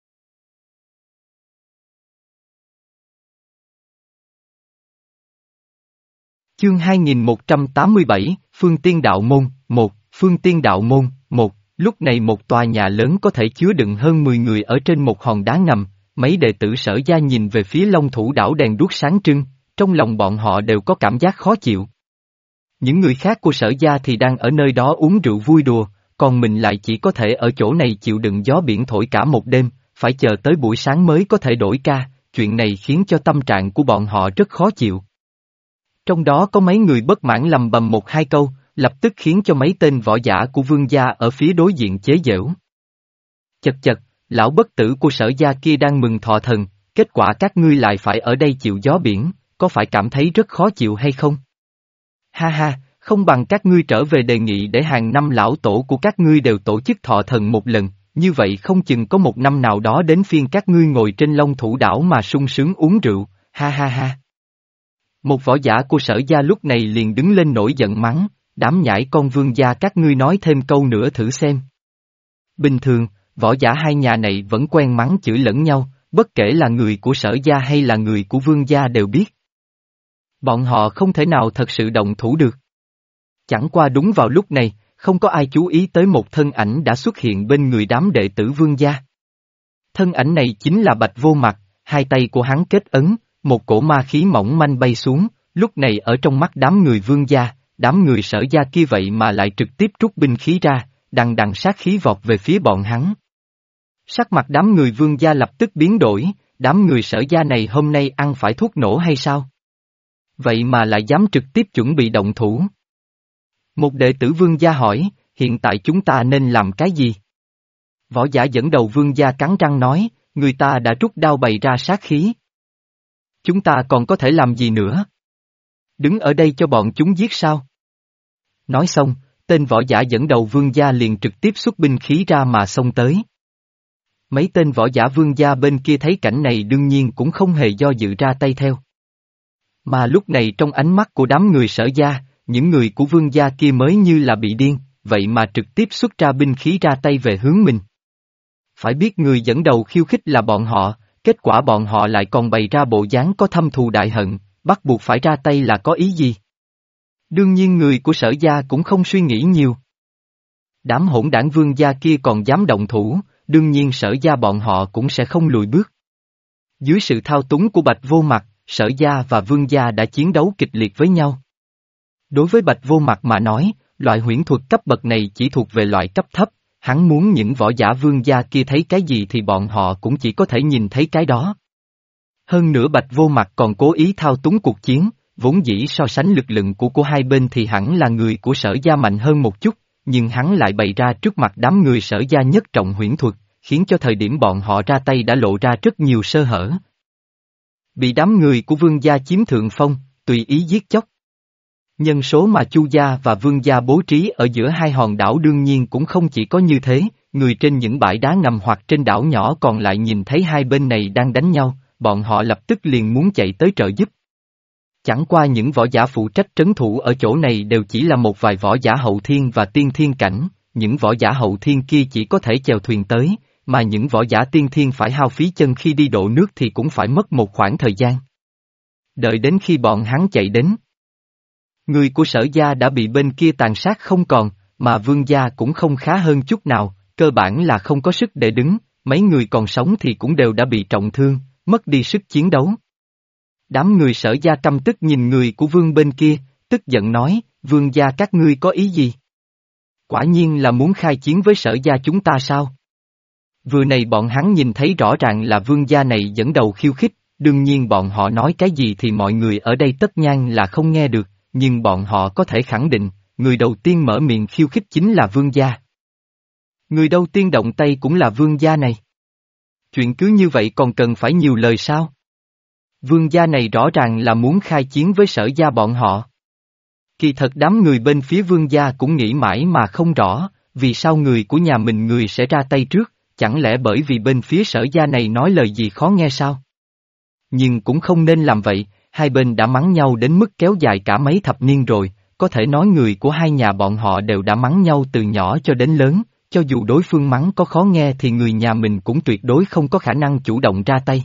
Chương hai nghìn một trăm tám mươi bảy, Phương Tiên Đạo Môn, một, Phương Tiên Đạo Môn, một, lúc này một tòa nhà lớn có thể chứa đựng hơn mười người ở trên một hòn đá ngầm, mấy đệ tử Sở Gia nhìn về phía Long Thủ đảo đèn đuốc sáng trưng, trong lòng bọn họ đều có cảm giác khó chịu. Những người khác của Sở Gia thì đang ở nơi đó uống rượu vui đùa, còn mình lại chỉ có thể ở chỗ này chịu đựng gió biển thổi cả một đêm, phải chờ tới buổi sáng mới có thể đổi ca, chuyện này khiến cho tâm trạng của bọn họ rất khó chịu. Trong đó có mấy người bất mãn lầm bầm một hai câu, lập tức khiến cho mấy tên võ giả của Vương gia ở phía đối diện chế giễu. Chật chật, lão bất tử của Sở Gia kia đang mừng thọ thần, kết quả các ngươi lại phải ở đây chịu gió biển, có phải cảm thấy rất khó chịu hay không? Ha ha, không bằng các ngươi trở về đề nghị để hàng năm lão tổ của các ngươi đều tổ chức thọ thần một lần, như vậy không chừng có một năm nào đó đến phiên các ngươi ngồi trên Long Thủ đảo mà sung sướng uống rượu, ha ha ha. Một võ giả của Sở Gia lúc này liền đứng lên nổi giận mắng, đám nhãi con Vương gia các ngươi nói thêm câu nữa thử xem. Bình thường, võ giả hai nhà này vẫn quen mắng chửi lẫn nhau, bất kể là người của Sở Gia hay là người của Vương gia đều biết. Bọn họ không thể nào thật sự động thủ được. Chẳng qua đúng vào lúc này, không có ai chú ý tới một thân ảnh đã xuất hiện bên người đám đệ tử Vương gia. Thân ảnh này chính là Bạch Vô Mặt, hai tay của hắn kết ấn, một cổ ma khí mỏng manh bay xuống, lúc này ở trong mắt đám người Vương gia, đám người Sở Gia kia vậy mà lại trực tiếp rút binh khí ra, đằng đằng sát khí vọt về phía bọn hắn. Sắc mặt đám người Vương gia lập tức biến đổi, đám người Sở Gia này hôm nay ăn phải thuốc nổ hay sao? Vậy mà lại dám trực tiếp chuẩn bị động thủ. Một đệ tử Vương gia hỏi, hiện tại chúng ta nên làm cái gì? Võ giả dẫn đầu Vương gia cắn răng nói, người ta đã rút đao bày ra sát khí. Chúng ta còn có thể làm gì nữa? Đứng ở đây cho bọn chúng giết sao? Nói xong, tên võ giả dẫn đầu Vương gia liền trực tiếp xuất binh khí ra mà xông tới. Mấy tên võ giả Vương gia bên kia thấy cảnh này đương nhiên cũng không hề do dự ra tay theo. Mà lúc này trong ánh mắt của đám người Sở Gia, những người của Vương gia kia mới như là bị điên, vậy mà trực tiếp xuất ra binh khí ra tay về hướng mình. Phải biết người dẫn đầu khiêu khích là bọn họ, kết quả bọn họ lại còn bày ra bộ dáng có thâm thù đại hận, bắt buộc phải ra tay là có ý gì? Đương nhiên người của Sở Gia cũng không suy nghĩ nhiều. Đám hỗn đảng Vương gia kia còn dám động thủ, đương nhiên Sở Gia bọn họ cũng sẽ không lùi bước. Dưới sự thao túng của Bạch Vô Mặt, Sở Gia và Vương gia đã chiến đấu kịch liệt với nhau. Đối với Bạch Vô Mặt mà nói, loại huyễn thuật cấp bậc này chỉ thuộc về loại cấp thấp, hắn muốn những võ giả Vương gia kia thấy cái gì thì bọn họ cũng chỉ có thể nhìn thấy cái đó. Hơn nữa Bạch Vô Mặt còn cố ý thao túng cuộc chiến, vốn dĩ so sánh lực lượng của của hai bên thì hẳn là người của Sở Gia mạnh hơn một chút, nhưng hắn lại bày ra trước mặt đám người Sở Gia nhất trọng huyễn thuật, khiến cho thời điểm bọn họ ra tay đã lộ ra rất nhiều sơ hở. Bị đám người của Vương gia chiếm thượng phong, tùy ý giết chóc. Nhân số mà Chu gia và Vương gia bố trí ở giữa hai hòn đảo đương nhiên cũng không chỉ có như thế, người trên những bãi đá ngầm hoặc trên đảo nhỏ còn lại nhìn thấy hai bên này đang đánh nhau, bọn họ lập tức liền muốn chạy tới trợ giúp. Chẳng qua những võ giả phụ trách trấn thủ ở chỗ này đều chỉ là một vài võ giả hậu thiên và tiên thiên cảnh, những võ giả hậu thiên kia chỉ có thể chèo thuyền tới, mà những võ giả tiên thiên phải hao phí chân khi đi độ nước thì cũng phải mất một khoảng thời gian. Đợi đến khi bọn hắn chạy đến, người của Sở Gia đã bị bên kia tàn sát không còn, mà Vương gia cũng không khá hơn chút nào, cơ bản là không có sức để đứng, mấy người còn sống thì cũng đều đã bị trọng thương, mất đi sức chiến đấu. Đám người Sở Gia căm tức nhìn người của Vương bên kia, tức giận nói, Vương gia các ngươi có ý gì? Quả nhiên là muốn khai chiến với Sở Gia chúng ta sao? Vừa này bọn hắn nhìn thấy rõ ràng là Vương gia này dẫn đầu khiêu khích, đương nhiên bọn họ nói cái gì thì mọi người ở đây tất nhiên là không nghe được, nhưng bọn họ có thể khẳng định, người đầu tiên mở miệng khiêu khích chính là Vương gia. Người đâu tiên động tay cũng là vương gia này. Chuyện cứ như vậy còn cần phải nhiều lời sao? Vương gia này rõ ràng là muốn khai chiến với Sở gia bọn họ. Kỳ thật đám người bên phía vương gia cũng nghĩ mãi mà không rõ, vì sao người của nhà mình người sẽ ra tay trước, chẳng lẽ bởi vì bên phía Sở gia này nói lời gì khó nghe sao? Nhưng cũng không nên làm vậy, hai bên đã mắng nhau đến mức kéo dài cả mấy thập niên rồi, có thể nói người của hai nhà bọn họ đều đã mắng nhau từ nhỏ cho đến lớn, cho dù đối phương mắng có khó nghe thì người nhà mình cũng tuyệt đối không có khả năng chủ động ra tay.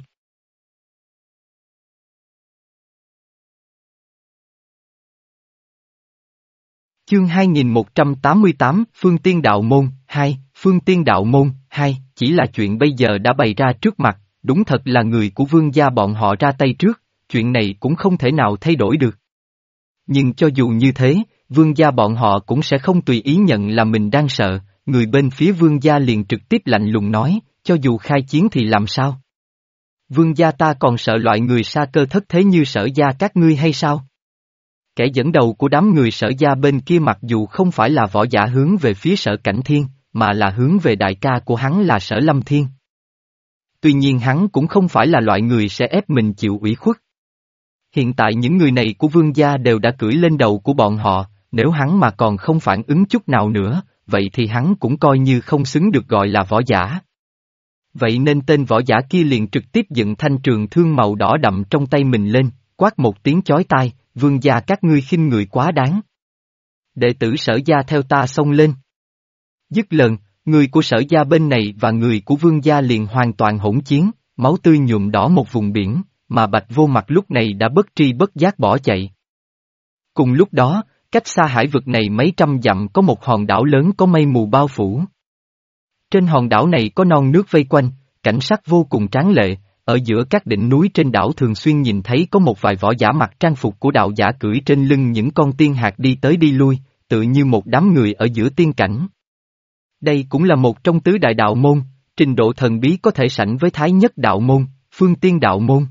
Chương hai nghìn một trăm tám mươi tám, Phương Tiên Đạo Môn, hai, Phương Tiên Đạo Môn, hai, chỉ là chuyện bây giờ đã bày ra trước mặt, đúng thật là người của vương gia bọn họ ra tay trước, chuyện này cũng không thể nào thay đổi được. Nhưng cho dù như thế, vương gia bọn họ cũng sẽ không tùy ý nhận là mình đang sợ, người bên phía vương gia liền trực tiếp lạnh lùng nói, cho dù khai chiến thì làm sao? Vương gia ta còn sợ loại người sa cơ thất thế như Sở gia các ngươi hay sao? Kẻ dẫn đầu của đám người Sở gia bên kia mặc dù không phải là võ giả hướng về phía Sở Cảnh Thiên, mà là hướng về đại ca của hắn là Sở Lâm Thiên. Tuy nhiên hắn cũng không phải là loại người sẽ ép mình chịu ủy khuất. Hiện tại những người này của vương gia đều đã cưỡi lên đầu của bọn họ, nếu hắn mà còn không phản ứng chút nào nữa, vậy thì hắn cũng coi như không xứng được gọi là võ giả. Vậy nên tên võ giả kia liền trực tiếp dựng thanh trường thương màu đỏ đậm trong tay mình lên, quát một tiếng chói tai, vương gia các ngươi khinh người quá đáng. Đệ tử Sở gia theo ta xông lên. Dứt lần, người của Sở gia bên này và người của vương gia liền hoàn toàn hỗn chiến, máu tươi nhuộm đỏ một vùng biển, mà Bạch Vô Mặt lúc này đã bất tri bất giác bỏ chạy. Cùng lúc đó, cách xa hải vực này mấy trăm dặm có một hòn đảo lớn có mây mù bao phủ. Trên hòn đảo này có non nước vây quanh, cảnh sắc vô cùng tráng lệ, ở giữa các đỉnh núi trên đảo thường xuyên nhìn thấy có một vài võ giả mặc trang phục của đạo giả cưỡi trên lưng những con tiên hạc đi tới đi lui, tự như một đám người ở giữa tiên cảnh. Đây cũng là một trong tứ đại đạo môn, trình độ thần bí có thể sánh với Thái Nhất Đạo Môn, Phương Tiên Đạo Môn.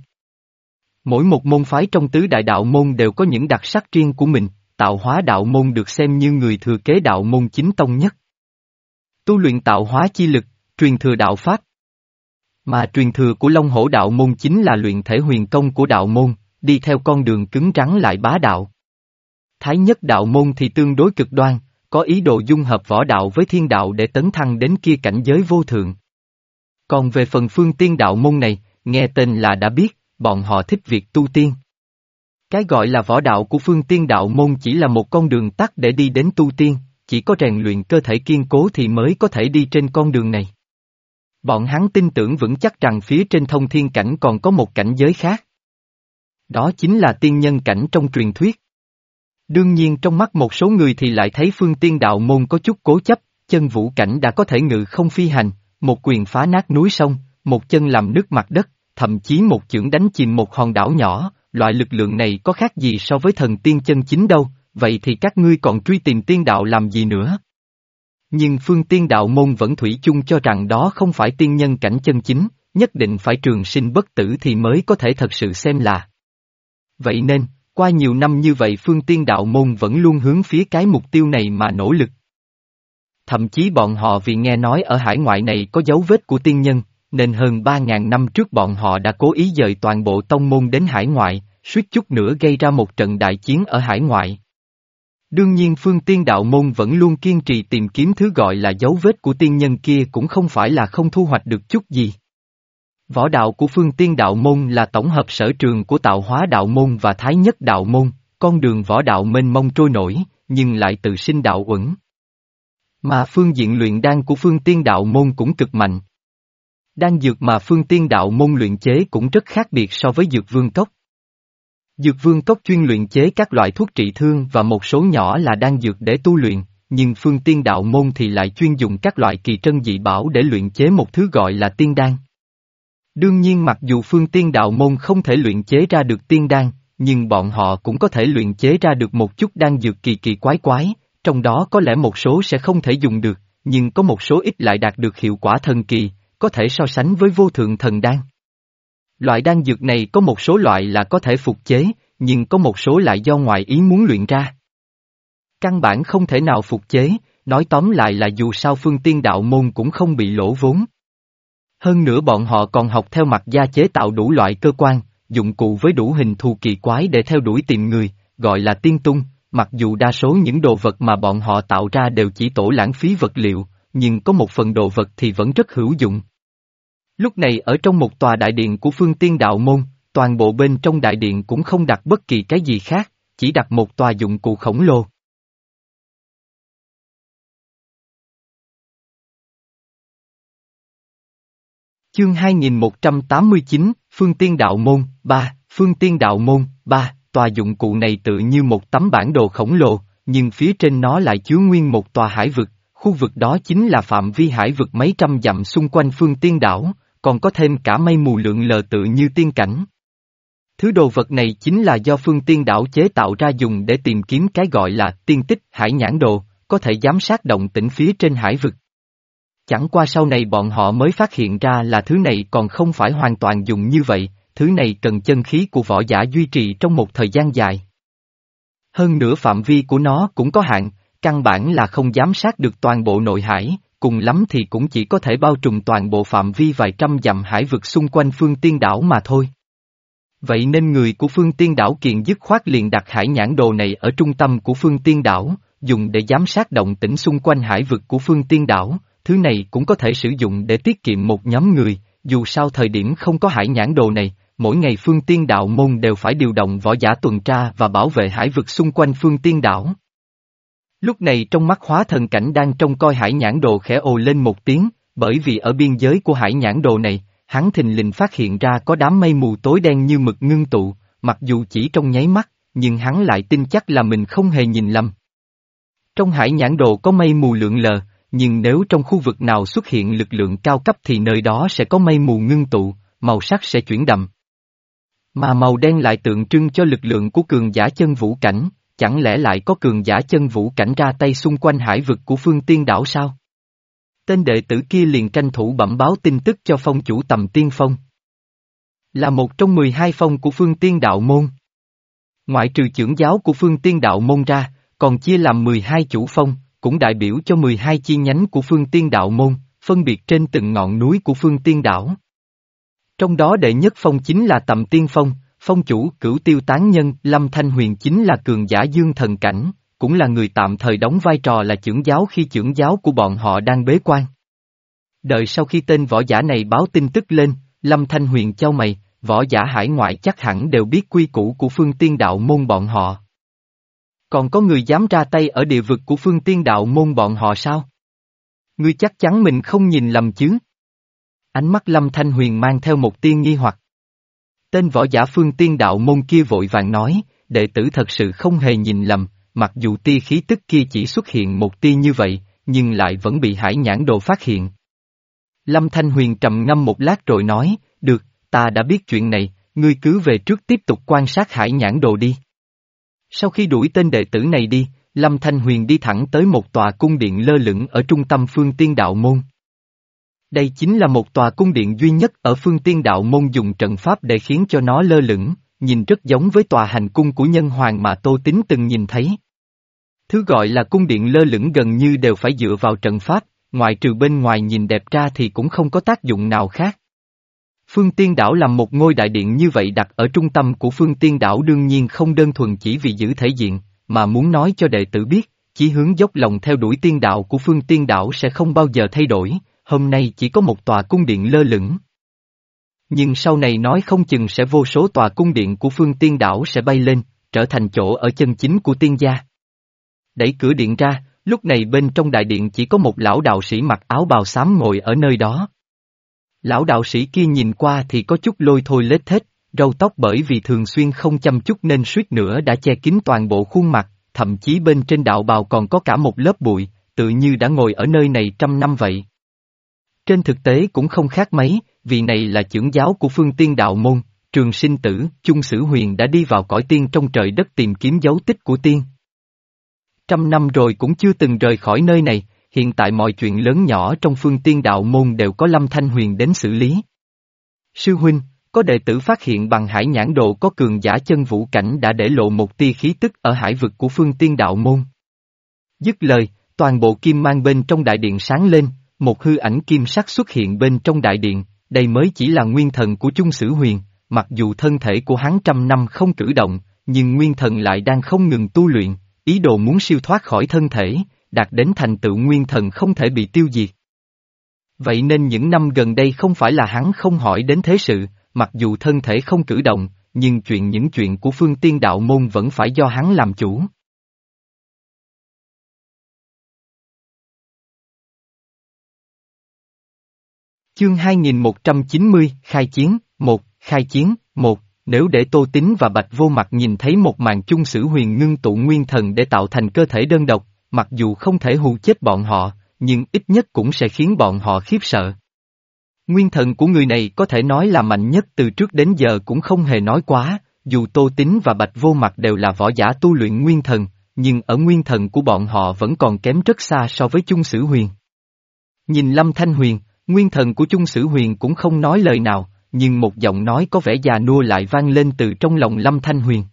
Mỗi một môn phái trong tứ đại đạo môn đều có những đặc sắc riêng của mình, Tạo Hóa Đạo Môn được xem như người thừa kế đạo môn chính tông nhất. Tu luyện tạo hóa chi lực, truyền thừa đạo pháp. Mà truyền thừa của Long Hổ Đạo Môn chính là luyện thể huyền công của đạo môn, đi theo con đường cứng rắn lại bá đạo. Thái Nhất Đạo Môn thì tương đối cực đoan, có ý đồ dung hợp võ đạo với thiên đạo để tấn thăng đến kia cảnh giới vô thượng. Còn về phần Phương Tiên Đạo Môn này, nghe tên là đã biết, bọn họ thích việc tu tiên. Cái gọi là võ đạo của Phương Tiên Đạo Môn chỉ là một con đường tắt để đi đến tu tiên, chỉ có rèn luyện cơ thể kiên cố thì mới có thể đi trên con đường này. Bọn hắn tin tưởng vững chắc rằng phía trên thông thiên cảnh còn có một cảnh giới khác. Đó chính là tiên nhân cảnh trong truyền thuyết. Đương nhiên trong mắt một số người thì lại thấy Phương Tiên Đạo Môn có chút cố chấp, chân vũ cảnh đã có thể ngự không phi hành, một quyền phá nát núi sông, một chân làm nước mặt đất, thậm chí một chưởng đánh chìm một hòn đảo nhỏ, loại lực lượng này có khác gì so với thần tiên chân chính đâu, vậy thì các ngươi còn truy tìm tiên đạo làm gì nữa? Nhưng Phương Tiên Đạo Môn vẫn thủy chung cho rằng đó không phải tiên nhân cảnh chân chính, nhất định phải trường sinh bất tử thì mới có thể thật sự xem là. Vậy nên, qua nhiều năm như vậy Phương Tiên Đạo Môn vẫn luôn hướng phía cái mục tiêu này mà nỗ lực. Thậm chí bọn họ vì nghe nói ở hải ngoại này có dấu vết của tiên nhân, nên hơn ba ngàn năm trước bọn họ đã cố ý dời toàn bộ tông môn đến hải ngoại, suýt chút nữa gây ra một trận đại chiến ở hải ngoại. Đương nhiên Phương Tiên Đạo Môn vẫn luôn kiên trì tìm kiếm thứ gọi là dấu vết của tiên nhân kia cũng không phải là không thu hoạch được chút gì. Võ đạo của Phương Tiên Đạo Môn là tổng hợp sở trường của Tạo Hóa Đạo Môn và Thái Nhất Đạo Môn, con đường võ đạo mênh mông trôi nổi, nhưng lại tự sinh đạo uẩn. Mà phương diện luyện đan của Phương Tiên Đạo Môn cũng cực mạnh. Đan dược mà Phương Tiên Đạo Môn luyện chế cũng rất khác biệt so với Dược Vương Cốc. Dược Vương Cốc chuyên luyện chế các loại thuốc trị thương và một số nhỏ là đan dược để tu luyện, nhưng Phương Tiên Đạo Môn thì lại chuyên dùng các loại kỳ trân dị bảo để luyện chế một thứ gọi là tiên đan. Đương nhiên mặc dù Phương Tiên Đạo Môn không thể luyện chế ra được tiên đan, nhưng bọn họ cũng có thể luyện chế ra được một chút đan dược kỳ kỳ quái quái, trong đó có lẽ một số sẽ không thể dùng được, nhưng có một số ít lại đạt được hiệu quả thần kỳ, có thể so sánh với vô thượng thần đan. Loại đan dược này có một số loại là có thể phục chế, nhưng có một số lại do ngoại ý muốn luyện ra. Căn bản không thể nào phục chế, nói tóm lại là dù sao Phương Tiên Đạo Môn cũng không bị lỗ vốn. Hơn nữa bọn họ còn học theo mặt gia chế tạo đủ loại cơ quan, dụng cụ với đủ hình thù kỳ quái để theo đuổi tìm người, gọi là tiên tung, mặc dù đa số những đồ vật mà bọn họ tạo ra đều chỉ tổ lãng phí vật liệu, nhưng có một phần đồ vật thì vẫn rất hữu dụng. Lúc này ở trong một tòa đại điện của Phương Tiên Đạo Môn, toàn bộ bên trong đại điện cũng không đặt bất kỳ cái gì khác, chỉ đặt một tòa dụng cụ khổng lồ. Chương hai nghìn một trăm tám mươi chín, Phương Tiên Đạo Môn, ba, Phương Tiên Đạo Môn, ba, tòa dụng cụ này tự như một tấm bản đồ khổng lồ, nhưng phía trên nó lại chứa nguyên một tòa hải vực, khu vực đó chính là phạm vi hải vực mấy trăm dặm xung quanh Phương Tiên Đảo, còn có thêm cả mây mù lượn lờ tự như tiên cảnh. Thứ đồ vật này chính là do Phương Tiên Đảo chế tạo ra dùng để tìm kiếm cái gọi là tiên tích hải nhãn đồ, có thể giám sát động tĩnh phía trên hải vực. Chẳng qua sau này bọn họ mới phát hiện ra là thứ này còn không phải hoàn toàn dùng như vậy, thứ này cần chân khí của võ giả duy trì trong một thời gian dài. Hơn nữa phạm vi của nó cũng có hạn, căn bản là không giám sát được toàn bộ nội hải, cùng lắm thì cũng chỉ có thể bao trùm toàn bộ phạm vi vài trăm dặm hải vực xung quanh Phương Tiên Đảo mà thôi. Vậy nên người của Phương Tiên Đảo Kiền dứt khoát liền đặt hải nhãn đồ này ở trung tâm của Phương Tiên Đảo, dùng để giám sát động tĩnh xung quanh hải vực của Phương Tiên Đảo, thứ này cũng có thể sử dụng để tiết kiệm một nhóm người, dù sao thời điểm không có hải nhãn đồ này, mỗi ngày Phương Tiên Đạo Môn đều phải điều động võ giả tuần tra và bảo vệ hải vực xung quanh Phương Tiên Đảo. Lúc này trong mắt Hóa Thần Cảnh đang trông coi hải nhãn đồ khẽ ồ lên một tiếng, bởi vì ở biên giới của hải nhãn đồ này, hắn thình lình phát hiện ra có đám mây mù tối đen như mực ngưng tụ, mặc dù chỉ trong nháy mắt, nhưng hắn lại tin chắc là mình không hề nhìn lầm. Trong hải nhãn đồ có mây mù lượn lờ, nhưng nếu trong khu vực nào xuất hiện lực lượng cao cấp thì nơi đó sẽ có mây mù ngưng tụ, màu sắc sẽ chuyển đậm. Mà màu đen lại tượng trưng cho lực lượng của cường giả chân vũ cảnh, chẳng lẽ lại có cường giả chân vũ cảnh ra tay xung quanh hải vực của Phương Tiên Đảo sao? Tên đệ tử kia liền tranh thủ bẩm báo tin tức cho phong chủ Tầm Tiên Phong. Là một trong mười hai phong của Phương Tiên Đạo Môn. Ngoại trừ trưởng giáo của Phương Tiên Đạo Môn ra, còn chia làm mười hai chủ phong, cũng đại biểu cho mười hai chi nhánh của Phương Tiên Đạo Môn, phân biệt trên từng ngọn núi của Phương Tiên Đảo. Trong đó đệ nhất phong chính là Tầm Tiên Phong, phong chủ Cửu Tiêu Tán Nhân Lâm Thanh Huyền chính là cường giả dương thần cảnh, cũng là người tạm thời đóng vai trò là trưởng giáo khi trưởng giáo của bọn họ đang bế quan. Đợi sau khi tên võ giả này báo tin tức lên, Lâm Thanh Huyền chau mày, võ giả hải ngoại chắc hẳn đều biết quy củ của Phương Tiên Đạo Môn bọn họ. Còn có người dám ra tay ở địa vực của Phương Tiên Đạo Môn bọn họ sao? Ngươi chắc chắn mình không nhìn lầm chứ? Ánh mắt Lâm Thanh Huyền mang theo một tia nghi hoặc. Tên võ giả Phương Tiên Đạo Môn kia vội vàng nói, đệ tử thật sự không hề nhìn lầm, mặc dù tia khí tức kia chỉ xuất hiện một tia như vậy, nhưng lại vẫn bị hải nhãn đồ phát hiện. Lâm Thanh Huyền trầm ngâm một lát rồi nói, được, ta đã biết chuyện này, ngươi cứ về trước tiếp tục quan sát hải nhãn đồ đi. Sau khi đuổi tên đệ tử này đi, Lâm Thanh Huyền đi thẳng tới một tòa cung điện lơ lửng ở trung tâm Phương Tiên Đạo Môn. Đây chính là một tòa cung điện duy nhất ở Phương Tiên Đạo Môn dùng trận pháp để khiến cho nó lơ lửng, nhìn rất giống với tòa hành cung của nhân hoàng mà Tô Tín từng nhìn thấy. Thứ gọi là cung điện lơ lửng gần như đều phải dựa vào trận pháp, ngoại trừ bên ngoài nhìn đẹp ra thì cũng không có tác dụng nào khác. Phương Tiên Đảo làm một ngôi đại điện như vậy đặt ở trung tâm của Phương Tiên Đảo đương nhiên không đơn thuần chỉ vì giữ thể diện, mà muốn nói cho đệ tử biết, chí hướng dốc lòng theo đuổi tiên đạo của Phương Tiên Đảo sẽ không bao giờ thay đổi, hôm nay chỉ có một tòa cung điện lơ lửng. Nhưng sau này nói không chừng sẽ vô số tòa cung điện của Phương Tiên Đảo sẽ bay lên, trở thành chỗ ở chân chính của tiên gia. Đẩy cửa điện ra, lúc này bên trong đại điện chỉ có một lão đạo sĩ mặc áo bào xám ngồi ở nơi đó. Lão đạo sĩ kia nhìn qua thì có chút lôi thôi lết thết, râu tóc bởi vì thường xuyên không chăm chút nên suýt nữa đã che kín toàn bộ khuôn mặt, thậm chí bên trên đạo bào còn có cả một lớp bụi, tự như đã ngồi ở nơi này trăm năm vậy. Trên thực tế cũng không khác mấy, vì này là trưởng giáo của Phương Tiên Đạo Môn, Trường Sinh Tử, Chung Sử Huyền đã đi vào cõi tiên trong trời đất tìm kiếm dấu tích của tiên. Trăm năm rồi cũng chưa từng rời khỏi nơi này, hiện tại mọi chuyện lớn nhỏ trong Phương Tiên Đạo Môn đều có Lâm Thanh Huyền đến xử lý. Sư huynh, có đệ tử phát hiện bằng hải nhãn đồ có cường giả chân vũ cảnh đã để lộ một tia khí tức ở hải vực của Phương Tiên Đạo Môn. Dứt lời, toàn bộ kim mang bên trong đại điện sáng lên, một hư ảnh kim sắc xuất hiện bên trong đại điện, đây mới chỉ là nguyên thần của Chung Sử Huyền, mặc dù thân thể của hắn trăm năm không cử động, nhưng nguyên thần lại đang không ngừng tu luyện, ý đồ muốn siêu thoát khỏi thân thể, đạt đến thành tựu nguyên thần không thể bị tiêu diệt. Vậy nên những năm gần đây không phải là hắn không hỏi đến thế sự, mặc dù thân thể không cử động, nhưng chuyện những chuyện của Phương Tiên Đạo Môn vẫn phải do hắn làm chủ. Chương hai nghìn một trăm chín mươi, Khai Chiến, một, Khai Chiến, một, nếu để Tô Tín và Bạch Vô Mặt nhìn thấy một màn Chung Sử Huyền ngưng tụ nguyên thần để tạo thành cơ thể đơn độc, mặc dù không thể hù chết bọn họ, nhưng ít nhất cũng sẽ khiến bọn họ khiếp sợ. Nguyên thần của người này có thể nói là mạnh nhất từ trước đến giờ cũng không hề nói quá, dù Tô Tín và Bạch Vô Mặt đều là võ giả tu luyện nguyên thần, nhưng ở nguyên thần của bọn họ vẫn còn kém rất xa so với Chung Sử Huyền. Nhìn Lâm Thanh Huyền, nguyên thần của Chung Sử Huyền cũng không nói lời nào, nhưng một giọng nói có vẻ già nua lại vang lên từ trong lòng Lâm Thanh Huyền.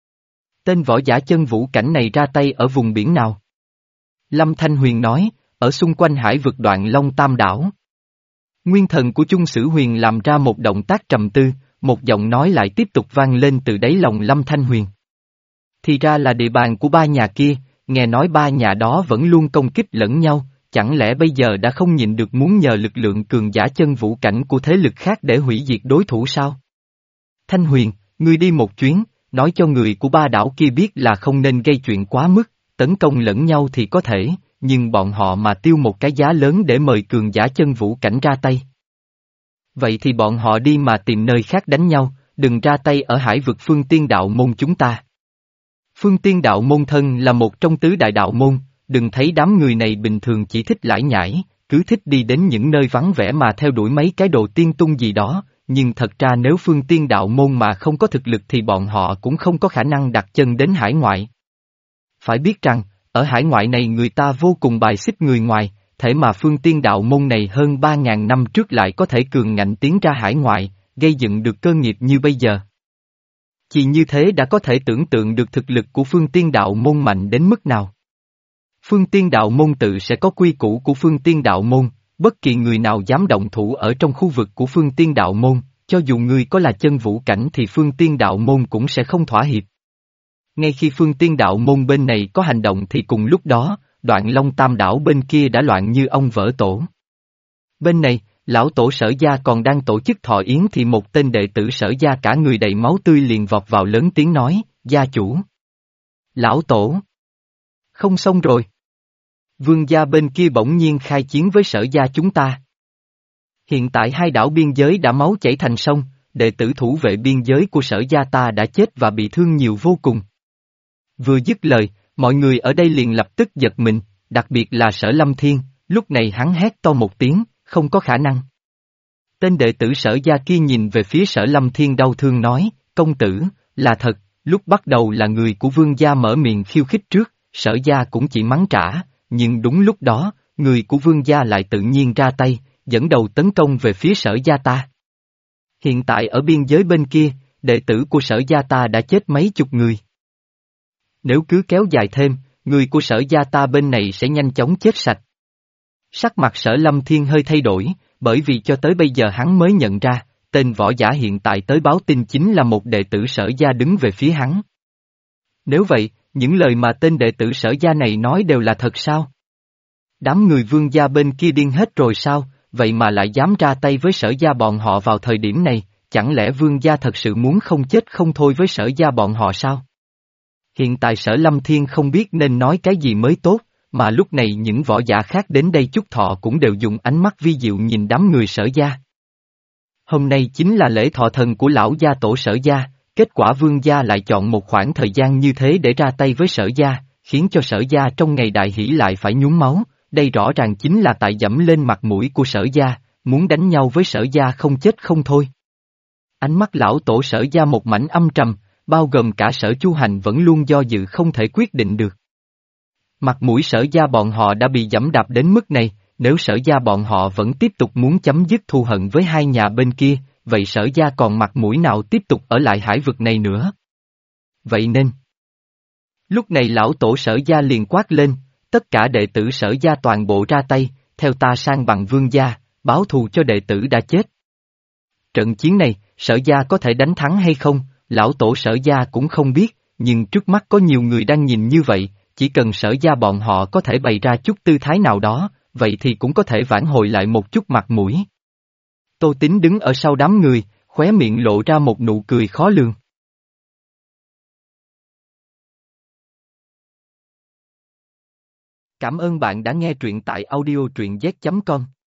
Tên võ giả chân vũ cảnh này ra tay ở vùng biển nào? Lâm Thanh Huyền nói, ở xung quanh hải vực Đoạn Long Tam Đảo. Nguyên thần của Chung Sử Huyền làm ra một động tác trầm tư, một giọng nói lại tiếp tục vang lên từ đáy lòng Lâm Thanh Huyền. Thì ra là địa bàn của ba nhà kia, nghe nói ba nhà đó vẫn luôn công kích lẫn nhau, chẳng lẽ bây giờ đã không nhịn được muốn nhờ lực lượng cường giả chân vũ cảnh của thế lực khác để hủy diệt đối thủ sao? Thanh Huyền, ngươi đi một chuyến, nói cho người của ba đảo kia biết là không nên gây chuyện quá mức, tấn công lẫn nhau thì có thể, nhưng bọn họ mà tiêu một cái giá lớn để mời cường giả chân vũ cảnh ra tay. Vậy thì bọn họ đi mà tìm nơi khác đánh nhau, đừng ra tay ở hải vực Phương Tiên Đạo Môn chúng ta. Phương Tiên Đạo Môn thân là một trong tứ đại đạo môn, đừng thấy đám người này bình thường chỉ thích lải nhải, cứ thích đi đến những nơi vắng vẻ mà theo đuổi mấy cái đồ tiên tung gì đó, nhưng thật ra nếu Phương Tiên Đạo Môn mà không có thực lực thì bọn họ cũng không có khả năng đặt chân đến hải ngoại. Phải biết rằng, ở hải ngoại này người ta vô cùng bài xích người ngoài, thế mà Phương Tiên Đạo Môn này hơn ba ngàn năm trước lại có thể cường ngạnh tiến ra hải ngoại, gây dựng được cơ nghiệp như bây giờ. Chỉ như thế đã có thể tưởng tượng được thực lực của Phương Tiên Đạo Môn mạnh đến mức nào. Phương Tiên Đạo Môn tự sẽ có quy củ của Phương Tiên Đạo Môn, bất kỳ người nào dám động thủ ở trong khu vực của Phương Tiên Đạo Môn, cho dù người có là chân vũ cảnh thì Phương Tiên Đạo Môn cũng sẽ không thỏa hiệp. Ngay khi Phương Tiên Đạo Môn bên này có hành động thì cùng lúc đó, Đoạn Long Tam Đảo bên kia đã loạn như ong vỡ tổ. Bên này, lão tổ Sở Gia còn đang tổ chức thọ yến thì một tên đệ tử Sở Gia cả người đầy máu tươi liền vọt vào lớn tiếng nói, gia chủ. Lão tổ. Không xong rồi. Vương gia bên kia bỗng nhiên khai chiến với Sở Gia chúng ta. Hiện tại hai đảo biên giới đã máu chảy thành sông, đệ tử thủ vệ biên giới của Sở Gia ta đã chết và bị thương nhiều vô cùng. Vừa dứt lời, mọi người ở đây liền lập tức giật mình, đặc biệt là Sở Lâm Thiên, lúc này hắn hét to một tiếng, không có khả năng. Tên đệ tử Sở Gia kia nhìn về phía Sở Lâm Thiên đau thương nói, công tử, là thật, lúc bắt đầu là người của Vương gia mở miệng khiêu khích trước, Sở Gia cũng chỉ mắng trả, nhưng đúng lúc đó, người của Vương gia lại tự nhiên ra tay, dẫn đầu tấn công về phía Sở Gia ta. Hiện tại ở biên giới bên kia, đệ tử của Sở Gia ta đã chết mấy chục người. Nếu cứ kéo dài thêm, người của Sở Gia ta bên này sẽ nhanh chóng chết sạch. Sắc mặt Sở Lâm Thiên hơi thay đổi, bởi vì cho tới bây giờ hắn mới nhận ra, tên võ giả hiện tại tới báo tin chính là một đệ tử Sở Gia đứng về phía hắn. Nếu vậy, những lời mà tên đệ tử Sở Gia này nói đều là thật sao? Đám người Vương gia bên kia điên hết rồi sao, vậy mà lại dám ra tay với Sở Gia bọn họ vào thời điểm này, chẳng lẽ Vương gia thật sự muốn không chết không thôi với Sở Gia bọn họ sao? Hiện tại Sở Lâm Thiên không biết nên nói cái gì mới tốt, mà lúc này những võ giả khác đến đây chúc thọ cũng đều dùng ánh mắt vi diệu nhìn đám người Sở Gia. Hôm nay chính là lễ thọ thần của lão gia tổ Sở Gia, kết quả Vương gia lại chọn một khoảng thời gian như thế để ra tay với Sở Gia, khiến cho Sở Gia trong ngày đại hỷ lại phải nhuốm máu, đây rõ ràng chính là tại dẫm lên mặt mũi của Sở Gia, muốn đánh nhau với Sở Gia không chết không thôi. Ánh mắt lão tổ Sở Gia một mảnh âm trầm, bao gồm cả Sở Chu Hành vẫn luôn do dự không thể quyết định được. Mặt mũi Sở Gia bọn họ đã bị giẫm đạp đến mức này, nếu Sở Gia bọn họ vẫn tiếp tục muốn chấm dứt thù hận với hai nhà bên kia, vậy Sở Gia còn mặt mũi nào tiếp tục ở lại hải vực này nữa? Vậy nên, lúc này lão tổ Sở Gia liền quát lên, tất cả đệ tử Sở gia toàn bộ ra tay, theo ta sang bằng Vương gia, báo thù cho đệ tử đã chết. Trận chiến này, Sở gia có thể đánh thắng hay không, lão tổ Sở gia cũng không biết, nhưng trước mắt có nhiều người đang nhìn như vậy, chỉ cần Sở gia bọn họ có thể bày ra chút tư thái nào đó, vậy thì cũng có thể vãn hồi lại một chút mặt mũi. Tô Tín đứng ở sau đám người, khóe miệng lộ ra một nụ cười khó lường. Cảm ơn bạn đã nghe truyện tại audio truyện z chấm com.